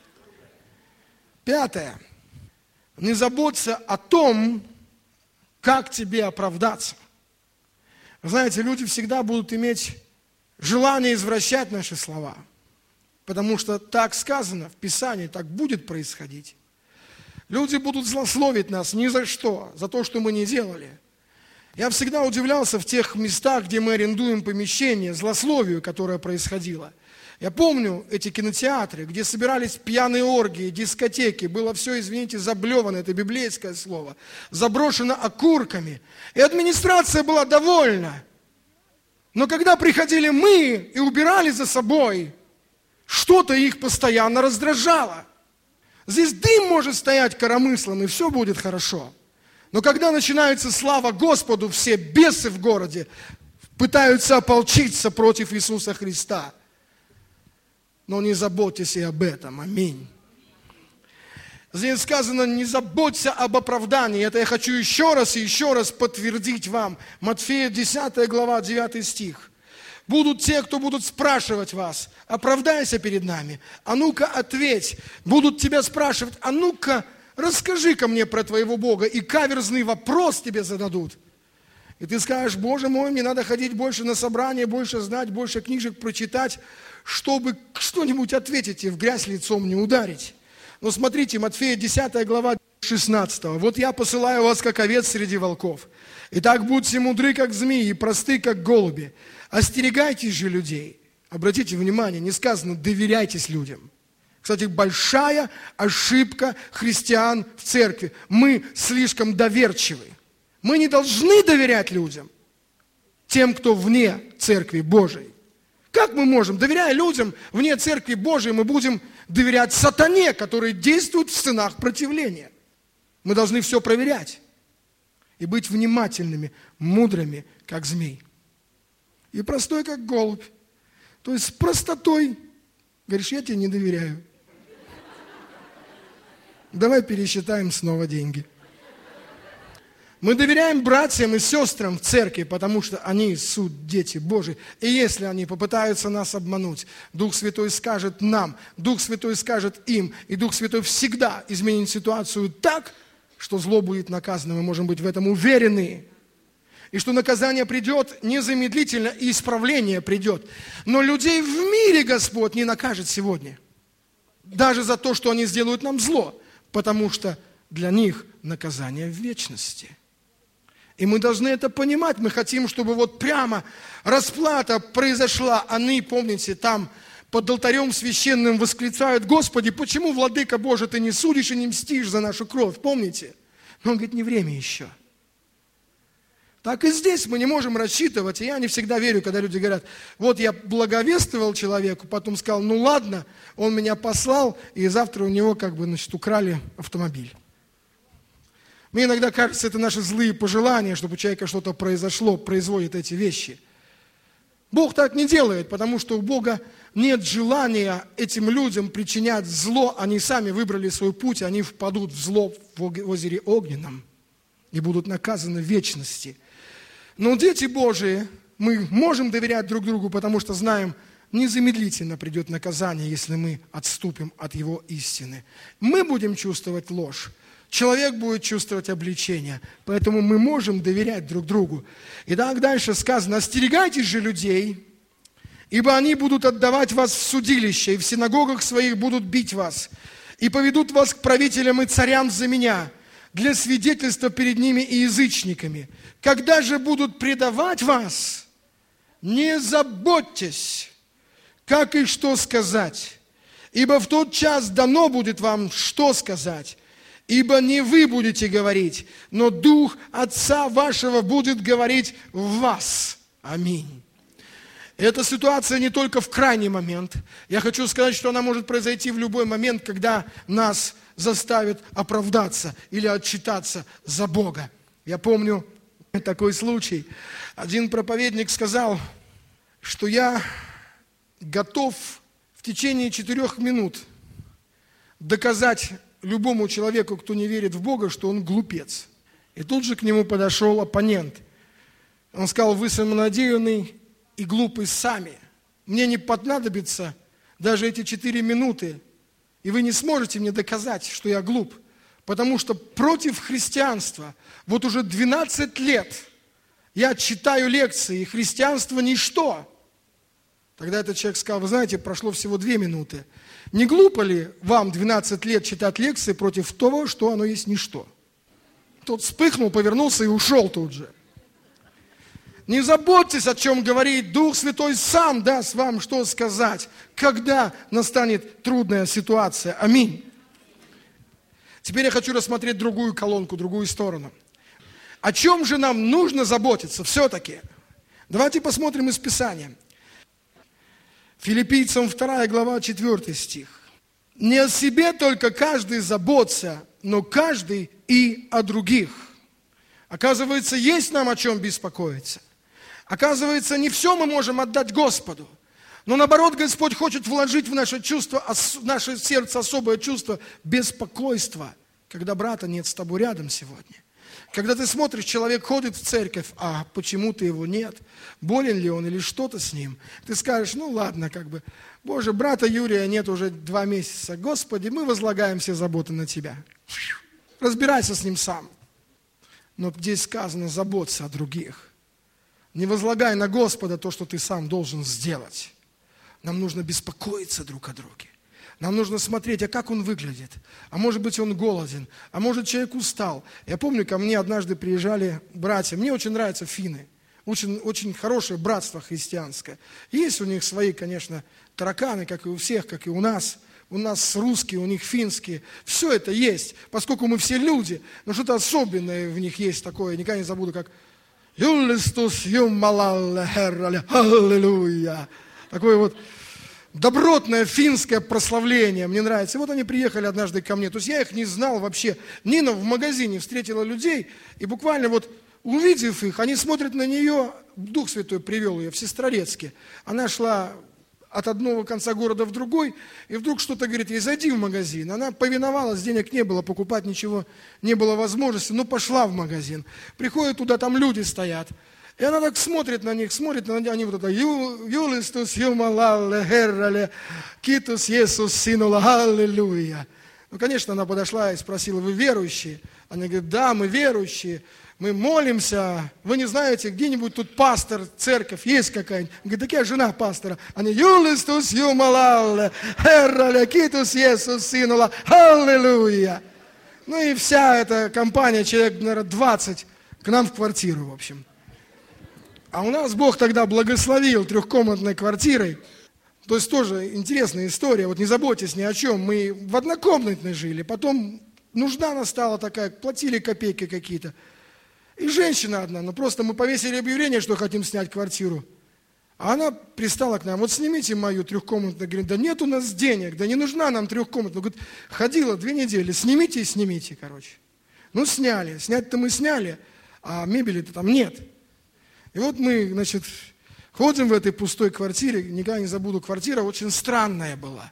5. Не заботься о том, как тебе оправдаться. Вы знаете, люди всегда будут иметь желание извращать наши слова, потому что так сказано в Писании, так будет происходить. Люди будут злословить нас ни за что, за то, что мы не делали. Я всегда удивлялся в тех местах, где мы арендуем помещение, злословию, которое происходило. Я помню эти кинотеатры, где собирались пьяные оргии, дискотеки. Было все, извините, заблевано, это библейское слово. Заброшено окурками. И администрация была довольна. Но когда приходили мы и убирали за собой, что-то их постоянно раздражало. Здесь дым может стоять коромыслом, и все будет хорошо. Но когда начинается слава Господу, все бесы в городе пытаются ополчиться против Иисуса Христа. Но не заботьтесь и об этом. Аминь. Здесь сказано, не заботься об оправдании. Это я хочу еще раз и еще раз подтвердить вам. Матфея 10 глава, 9 стих. Будут те, кто будут спрашивать вас, оправдайся перед нами. А ну-ка ответь. Будут тебя спрашивать, а ну-ка расскажи-ка мне про твоего Бога. И каверзный вопрос тебе зададут. И ты скажешь, Боже мой, мне надо ходить больше на собрания, больше знать, больше книжек прочитать, чтобы что-нибудь ответить и в грязь лицом не ударить. Но смотрите, Матфея 10 глава 16. Вот я посылаю вас, как овец среди волков. Итак, будьте мудры, как змеи, и просты, как голуби. Остерегайтесь же людей. Обратите внимание, не сказано, доверяйтесь людям. Кстати, большая ошибка христиан в церкви. Мы слишком доверчивы. Мы не должны доверять людям, тем, кто вне церкви Божией. Как мы можем, доверяя людям вне церкви Божией, мы будем доверять сатане, который действует в сынах противления? Мы должны все проверять и быть внимательными, мудрыми, как змей. И простой, как голубь. То есть с простотой говоришь, я тебе не доверяю. Давай пересчитаем снова деньги. Мы доверяем братьям и сестрам в церкви, потому что они суть дети Божии. И если они попытаются нас обмануть, Дух Святой скажет нам, Дух Святой скажет им, и Дух Святой всегда изменит ситуацию так, что зло будет наказано. Мы можем быть в этом уверены. И что наказание придет незамедлительно, и исправление придет. Но людей в мире Господь не накажет сегодня. Даже за то, что они сделают нам зло. Потому что для них наказание в вечности. И мы должны это понимать. Мы хотим, чтобы вот прямо расплата произошла. Они, помните, там под алтарем священным восклицают, Господи, почему, Владыка Божий, Ты не судишь и не мстишь за нашу кровь? Помните? Но он говорит, не время еще. Так и здесь мы не можем рассчитывать. И я не всегда верю, когда люди говорят, вот я благовествовал человеку, потом сказал, ну ладно, он меня послал, и завтра у него украли автомобиль. Мне иногда кажется, это наши злые пожелания, чтобы у человека что-то произошло, производят эти вещи. Бог так не делает, потому что у Бога нет желания этим людям причинять зло. Они сами выбрали свой путь, они впадут в зло в озере Огненном и будут наказаны в вечности. Но дети Божии, мы можем доверять друг другу, потому что знаем, незамедлительно придет наказание, если мы отступим от Его истины. Мы будем чувствовать ложь. Человек будет чувствовать обличение. Поэтому мы можем доверять друг другу. И так дальше сказано, остерегайтесь же людей, ибо они будут отдавать вас в судилище, и в синагогах своих будут бить вас, и поведут вас к правителям и царям за меня, для свидетельства перед ними и язычниками. Когда же будут предавать вас, не заботьтесь, как и что сказать, ибо в тот час дано будет вам, что сказать. Ибо не вы будете говорить, но Дух Отца вашего будет говорить в вас. Аминь. Эта ситуация не только в крайний момент. Я хочу сказать, что она может произойти в любой момент, когда нас заставят оправдаться или отчитаться за Бога. Я помню такой случай. Один проповедник сказал, что я готов в течение 4 минут доказать любому человеку, кто не верит в Бога, что он глупец. И тут же к нему подошел оппонент. Он сказал, вы самонадеянный и глупый сами. Мне не понадобится даже эти 4 минуты, и вы не сможете мне доказать, что я глуп. Потому что против христианства вот уже 12 лет я читаю лекции, и христианство ничто. Тогда этот человек сказал, вы знаете, прошло всего 2 минуты. Не глупо ли вам 12 лет читать лекции против того, что оно есть ничто? Тот вспыхнул, повернулся и ушел тут же. Не заботьтесь, о чем говорит Дух Святой, сам даст вам, что сказать, когда настанет трудная ситуация. Аминь. Теперь я хочу рассмотреть другую колонку, другую сторону. О чем же нам нужно заботиться все-таки? Давайте посмотрим из Писания. Филиппийцам 2 глава 4 стих. «Не о себе только каждый заботится, но каждый и о других». Оказывается, есть нам о чем беспокоиться. Оказывается, не все мы можем отдать Господу. Но наоборот, Господь хочет вложить в наше чувство, в наше сердце особое чувство беспокойства, когда брата нет с тобой рядом сегодня. Когда ты смотришь, человек ходит в церковь, а почему-то его нет, болен ли он или что-то с ним. Ты скажешь, ну ладно, Боже, брата Юрия нет уже 2 месяца. Господи, мы возлагаем все заботы на Тебя. Разбирайся с ним сам. Но здесь сказано, заботься о других. Не возлагай на Господа то, что ты сам должен сделать. Нам нужно беспокоиться друг о друге. Нам нужно смотреть, а как он выглядит. А может быть, он голоден. А может, человек устал. Я помню, ко мне однажды приезжали братья. Мне очень нравятся финны. Очень хорошее братство христианское. Есть у них свои, конечно, тараканы, как и у всех, как и у нас. У нас русские, у них финские. Все это есть, поскольку мы все люди. Но что-то особенное в них есть такое. Я никогда не забуду, как «Юлистус юмалалле херрале, аллилуйя». Такое вот добротное финское прославление. Мне нравится. И вот они приехали однажды ко мне. То есть я их не знал вообще. Нина в магазине встретила людей. И буквально вот увидев их, они смотрят на нее. Дух Святой привел ее в Сестрорецке. Она шла от одного конца города в другой, и вдруг что-то говорит ей, зайди в магазин. Она повиновалась, денег не было, покупать ничего не было возможности, но пошла в магазин. Приходит туда, там люди стоят. И она так смотрит на них, они вот это, «Юлистус юмалалле херрале, китус Иисус синула, аллилуйя». Ну, конечно, она подошла и спросила, вы верующие? Они говорят, да, мы верующие. Мы молимся, вы не знаете, где-нибудь тут пастор, церковь есть какая-нибудь? Говорит, такая жена пастора. Они, «Юлистус юмалалле, херрале, китус Иисус синула, аллилуйя». Ну и вся эта компания, человек, наверное, 20, к нам в квартиру, в общем. А у нас Бог тогда благословил 3-комнатной квартирой. То есть тоже интересная история. Вот не заботьтесь ни о чем. Мы в однокомнатной жили, потом нужда настала такая, платили копейки какие-то. И женщина одна, просто мы повесили объявление, что хотим снять квартиру. А она пристала к нам, вот снимите мою 3-комнатную. Говорит, да нет у нас денег, да не нужна нам 3-комнатная. Говорит, ходила 2 недели, снимите и снимите, короче. Ну сняли, снять-то мы сняли, а мебели-то там нет. И вот мы, ходим в этой пустой квартире, никогда не забуду, квартира очень странная была.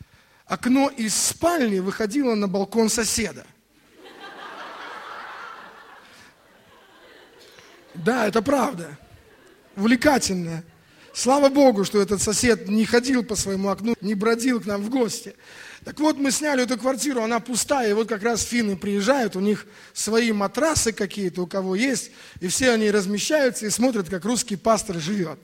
Окно из спальни выходило на балкон соседа. Да, это правда. Увлекательно. Слава Богу, что этот сосед не ходил по своему окну, не бродил к нам в гости. Так вот, мы сняли эту квартиру, она пустая, и вот как раз финны приезжают, у них свои матрасы какие-то, у кого есть, и все они размещаются и смотрят, как русский пастор живет.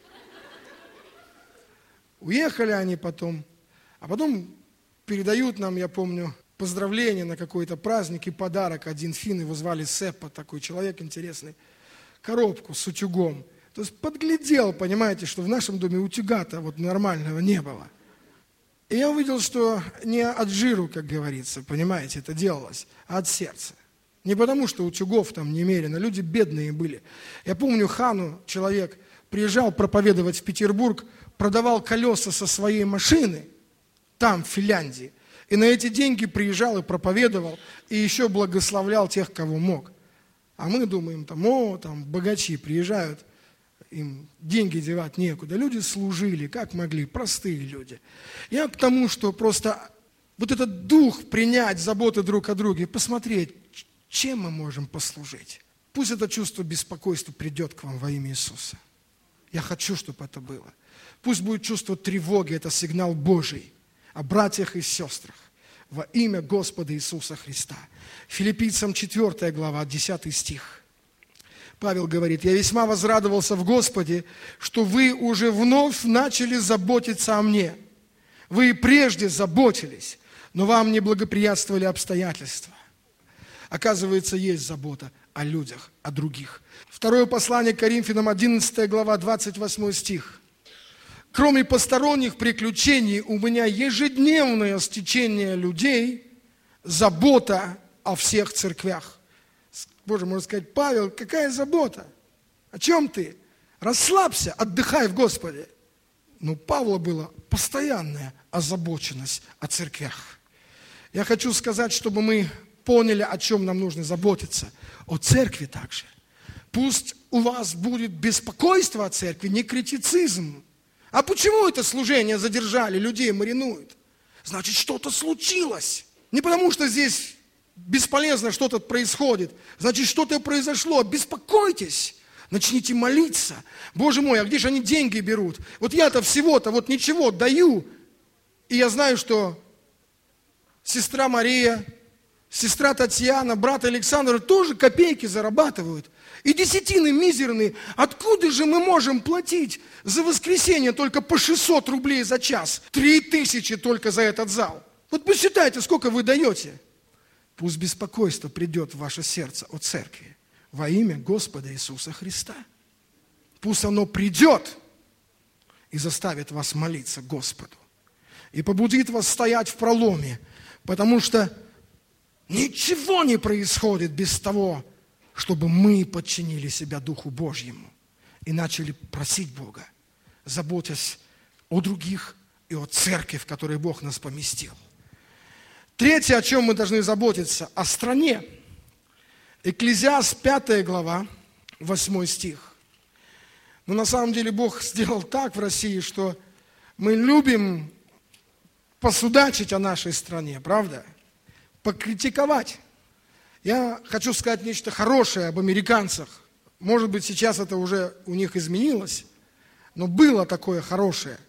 Уехали они потом, а потом передают нам, я помню, поздравления на какой-то праздник и подарок. Один финн, его звали Сеппа, такой человек интересный, коробку с утюгом. То есть подглядел, понимаете, что в нашем доме утюга-то вот нормального не было. И я увидел, что не от жиру, как говорится, понимаете, это делалось, а от сердца. Не потому, что утюгов там немерено, люди бедные были. Я помню, Хану, человек, приезжал проповедовать в Петербург, продавал колеса со своей машины, там, в Финляндии. И на эти деньги приезжал и проповедовал, и еще благословлял тех, кого мог. А мы думаем, там богачи приезжают, им деньги девать некуда. Люди служили, как могли, простые люди. Я к тому, что просто вот этот дух принять заботы друг о друге, посмотреть, чем мы можем послужить. Пусть это чувство беспокойства придет к вам во имя Иисуса. Я хочу, чтобы это было. Пусть будет чувство тревоги, это сигнал Божий о братьях и сестрах во имя Господа Иисуса Христа. Филиппийцам 4 глава, 10 стих. Павел говорит, я весьма возрадовался в Господе, что вы уже вновь начали заботиться о мне. Вы и прежде заботились, но вам не благоприятствовали обстоятельства. Оказывается, есть забота о людях, о других. Второе послание к Коринфянам, 11 глава, 28 стих. Кроме посторонних приключений, у меня ежедневное стечение людей, забота о всех церквях. Боже, можно сказать, Павел, какая забота? О чем ты? Расслабься, отдыхай в Господе. Но у Павла была постоянная озабоченность о церквях. Я хочу сказать, чтобы мы поняли, о чем нам нужно заботиться. О церкви также. Пусть у вас будет беспокойство о церкви, не критицизм. А почему это служение задержали, людей маринуют? Значит, что-то случилось. Не потому, что здесь бесполезно что-то происходит. Значит, что-то произошло. Беспокойтесь. Начните молиться. Боже мой, а где же они деньги берут? Вот я-то всего-то вот ничего даю. И я знаю, что сестра Мария, сестра Татьяна, брат Александр тоже копейки зарабатывают. И десятины мизерные. Откуда же мы можем платить за воскресенье только по 600 рублей за час? 3000 только за этот зал. Вот посчитайте, сколько вы даете. Пусть беспокойство придет в ваше сердце о церкви. Во имя Господа Иисуса Христа. Пусть оно придет и заставит вас молиться Господу. И побудит вас стоять в проломе, потому что ничего не происходит без того, чтобы мы подчинили себя Духу Божьему и начали просить Бога, заботясь о других и о церкви, в которой Бог нас поместил. Третье, о чем мы должны заботиться, о стране. Экклезиаст 5 глава, 8 стих. Но на самом деле Бог сделал так в России, что мы любим посудачить о нашей стране, правда? Покритиковать. Я хочу сказать нечто хорошее об американцах. Может быть, сейчас это уже у них изменилось, но было такое хорошее.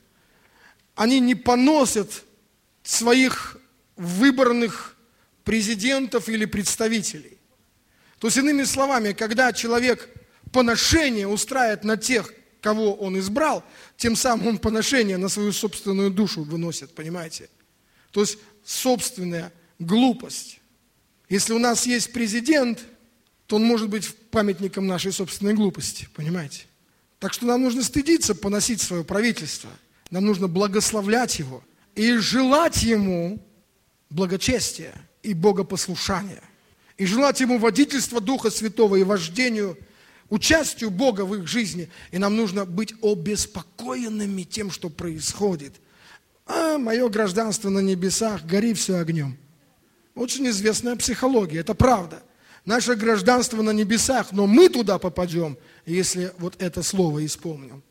Они не поносят своих выбранных президентов или представителей. То есть, иными словами, когда человек поношение устраивает на тех, кого он избрал, тем самым он поношение на свою собственную душу выносит, понимаете? То есть, собственная глупость. Если у нас есть президент, то он может быть памятником нашей собственной глупости, понимаете? Так что нам нужно стыдиться поносить свое правительство. Нам нужно благословлять его и желать ему благочестия и богопослушания. И желать ему водительства Духа Святого и вождению, участию Бога в их жизни. И нам нужно быть обеспокоенными тем, что происходит. А мое гражданство на небесах, гори все огнем. Очень известная психология, это правда. Наше гражданство на небесах, но мы туда попадем, если вот это слово исполним.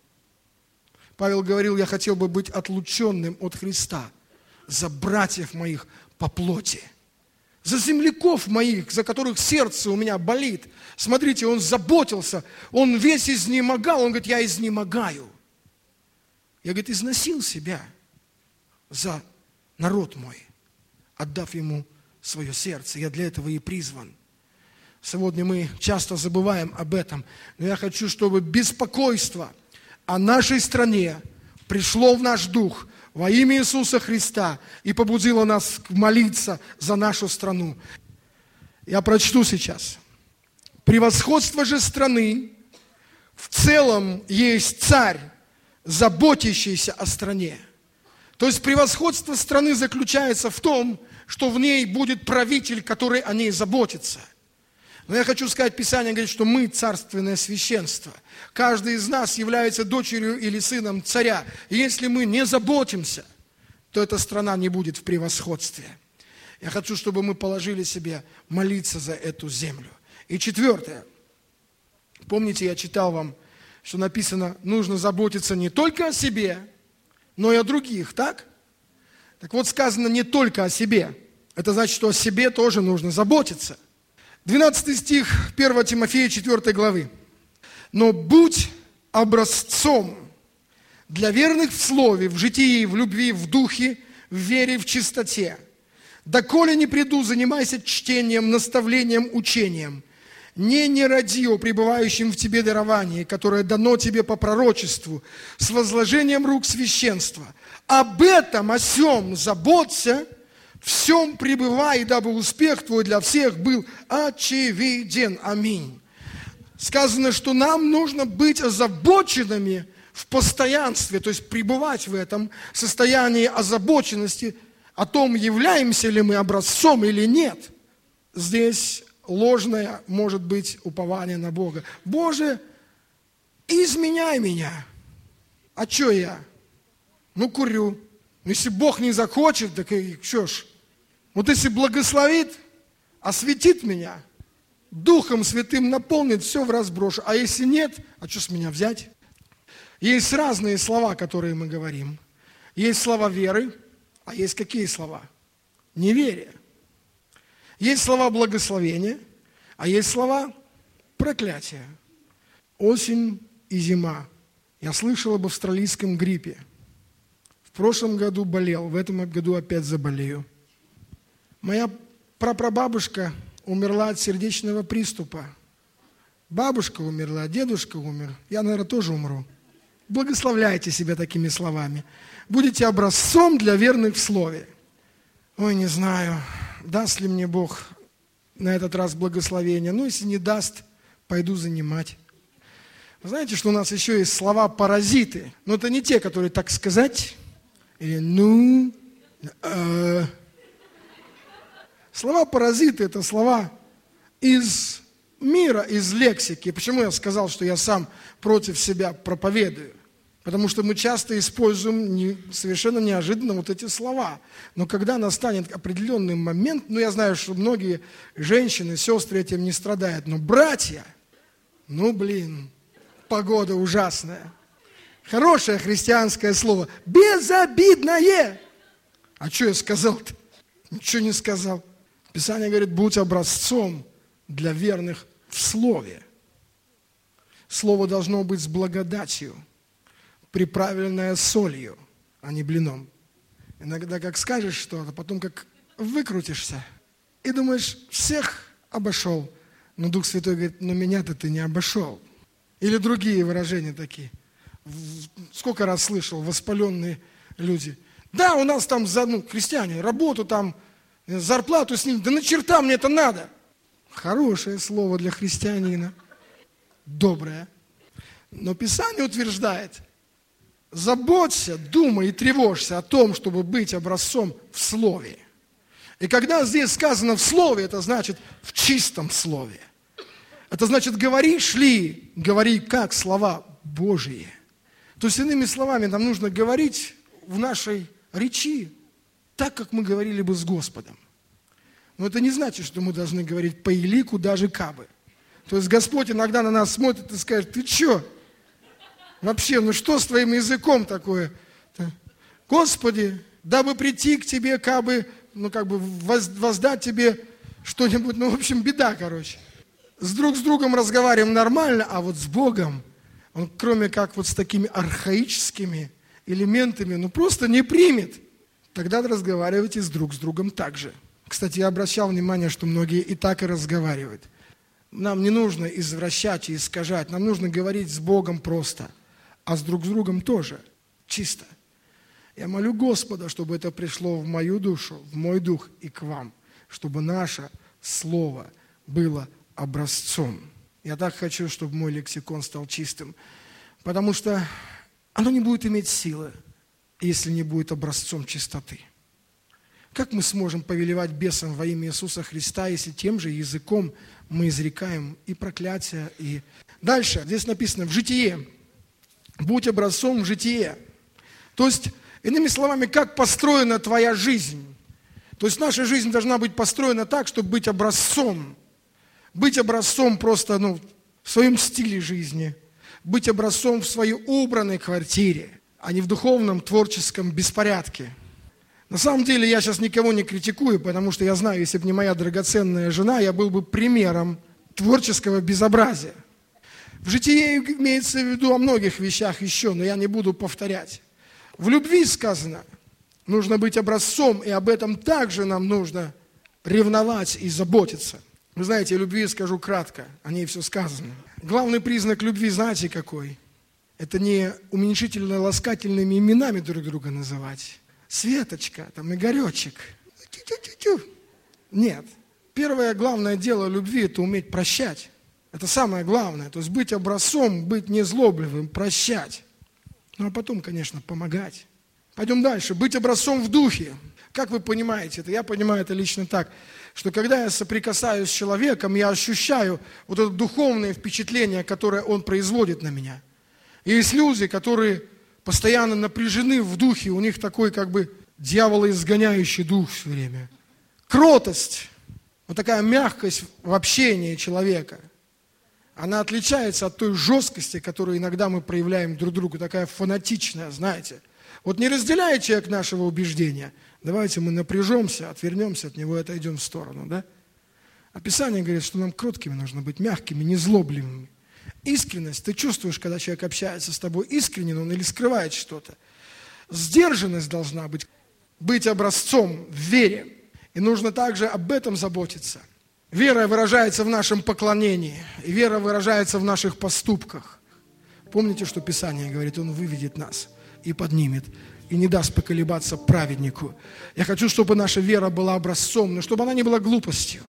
Павел говорил, я хотел бы быть отлученным от Христа за братьев моих по плоти. За земляков моих, за которых сердце у меня болит. Смотрите, он заботился, он весь изнемогал. Он говорит, я изнемогаю. Я, говорит, износил себя за народ мой, отдав ему свое сердце. Я для этого и призван. Сегодня мы часто забываем об этом. Но я хочу, чтобы беспокойство о нашей стране пришло в наш дух во имя Иисуса Христа и побудило нас молиться за нашу страну. Я прочту сейчас. Превосходство же страны в целом есть царь, заботящийся о стране. То есть превосходство страны заключается в том, что в ней будет правитель, который о ней заботится. Но я хочу сказать, Писание говорит, что мы царственное священство. Каждый из нас является дочерью или сыном царя. И если мы не заботимся, то эта страна не будет в превосходстве. Я хочу, чтобы мы положили себе молиться за эту землю. И четвертое. Помните, я читал вам, что написано, нужно заботиться не только о себе, но и о других, так? Так вот, сказано не только о себе. Это значит, что о себе тоже нужно заботиться. 12 стих 1 Тимофея 4 главы. «Но будь образцом для верных в слове, в житии, в любви, в духе, в вере, в чистоте. Доколе не приду, занимайся чтением, наставлением, учением. Не неради о пребывающем в тебе даровании, которое дано тебе по пророчеству, с возложением рук священства. Об этом, о сем заботься, всем пребывай, дабы успех твой для всех был очевиден. Аминь. Сказано, что нам нужно быть озабоченными в постоянстве, то есть пребывать в этом состоянии озабоченности о том, являемся ли мы образцом или нет. Здесь ложное может быть упование на Бога. Боже, изменяй меня. А что я? Ну, курю. Если Бог не захочет, так и что ж. Вот если благословит, осветит меня, Духом Святым наполнит, все в раз брошу. А если нет, а что с меня взять? Есть разные слова, которые мы говорим. Есть слова веры, а есть какие слова? Неверие. Есть слова благословения, а есть слова проклятия. Осень и зима. Я слышал об австралийском гриппе. В прошлом году болел, в этом году опять заболею. Моя прапрабабушка умерла от сердечного приступа. Бабушка умерла, дедушка умер. Я, наверное, тоже умру. Благословляйте себя такими словами. Будете образцом для верных в слове. Ой, не знаю, даст ли мне Бог на этот раз благословение. Ну, если не даст, пойду занимать. Вы знаете, что у нас еще есть слова-паразиты? Но это не те, которые так сказать, или Слова-паразиты – это слова из мира, из лексики. Почему я сказал, что я сам против себя проповедую? Потому что мы часто используем совершенно неожиданно вот эти слова. Но когда настанет определенный момент, я знаю, что многие женщины, сестры этим не страдают, но братья, погода ужасная. Хорошее христианское слово. Безобидное. А что я сказал-то? Ничего не сказал. Писание говорит, будь образцом для верных в слове. Слово должно быть с благодатью, приправленное солью, а не блином. Иногда как скажешь что-то, потом как выкрутишься. И думаешь, всех обошел. Но Дух Святой говорит, но меня-то ты не обошел. Или другие выражения такие. Сколько раз слышал, воспаленные люди. Да, у нас там, христиане, работу там, зарплату с ним. Да на черта мне это надо. Хорошее слово для христианина. Доброе. Но Писание утверждает, заботься, думай и тревожься о том, чтобы быть образцом в слове. И когда здесь сказано в слове, это значит в чистом слове. Это значит, говори как слова Божьи. То есть, иными словами, нам нужно говорить в нашей речи так, как мы говорили бы с Господом. Но это не значит, что мы должны говорить по элику, даже кабы. То есть, Господь иногда на нас смотрит и скажет, ты что? Вообще, что с твоим языком такое? Господи, дабы прийти к тебе, кабы, воздать тебе что-нибудь, в общем, беда, короче. С другом разговариваем нормально, а вот с Богом, Он кроме как вот с такими архаическими элементами, просто не примет. Тогда разговаривайте с другом так же. Кстати, я обращал внимание, что многие и так и разговаривают. Нам не нужно извращать и искажать, нам нужно говорить с Богом просто, а с другом тоже, чисто. Я молю Господа, чтобы это пришло в мою душу, в мой дух и к вам, чтобы наше слово было образцом. Я так хочу, чтобы мой лексикон стал чистым, потому что оно не будет иметь силы, если не будет образцом чистоты. Как мы сможем повелевать бесом во имя Иисуса Христа, если тем же языком мы изрекаем и проклятие, и... Дальше, здесь написано в житие. Будь образцом в житие. То есть, иными словами, как построена твоя жизнь. То есть, наша жизнь должна быть построена так, чтобы быть образцом. Быть образцом просто, в своем стиле жизни. Быть образцом в своей убранной квартире, а не в духовном, творческом беспорядке. На самом деле, я сейчас никого не критикую, потому что я знаю, если бы не моя драгоценная жена, я был бы примером творческого безобразия. В житии имеется в виду о многих вещах еще, но я не буду повторять. В любви сказано, нужно быть образцом, и об этом также нам нужно ревновать и заботиться. Вы знаете, о любви скажу кратко, о ней все сказано. Главный признак любви, знаете какой? Это не уменьшительно-ласкательными именами друг друга называть. Светочка, Игоречек. тю-тю-тю-тю. Нет. Первое главное дело любви – это уметь прощать. Это самое главное. То есть быть образцом, быть незлобливым, прощать. Ну а потом, конечно, помогать. Пойдем дальше. Быть образцом в духе. Как вы понимаете это? Я понимаю это лично так, что когда я соприкасаюсь с человеком, я ощущаю вот это духовное впечатление, которое он производит на меня. И есть люди, которые постоянно напряжены в духе, у них такой как бы дьяволоизгоняющий дух все время. Кротость, вот такая мягкость в общении человека, она отличается от той жесткости, которую иногда мы проявляем друг другу, такая фанатичная, знаете. Вот не разделяет человек нашего убеждения, давайте мы напряжемся, отвернемся от него и отойдем в сторону, да? А Писание говорит, что нам кроткими нужно быть, мягкими, незлобливыми. Искренность, ты чувствуешь, когда человек общается с тобой, искренен он или скрывает что-то. Сдержанность должна быть образцом в вере. И нужно также об этом заботиться. Вера выражается в нашем поклонении, и вера выражается в наших поступках. Помните, что Писание говорит, Он выведет нас и поднимет, и не даст поколебаться праведнику. Я хочу, чтобы наша вера была образцом, но чтобы она не была глупостью.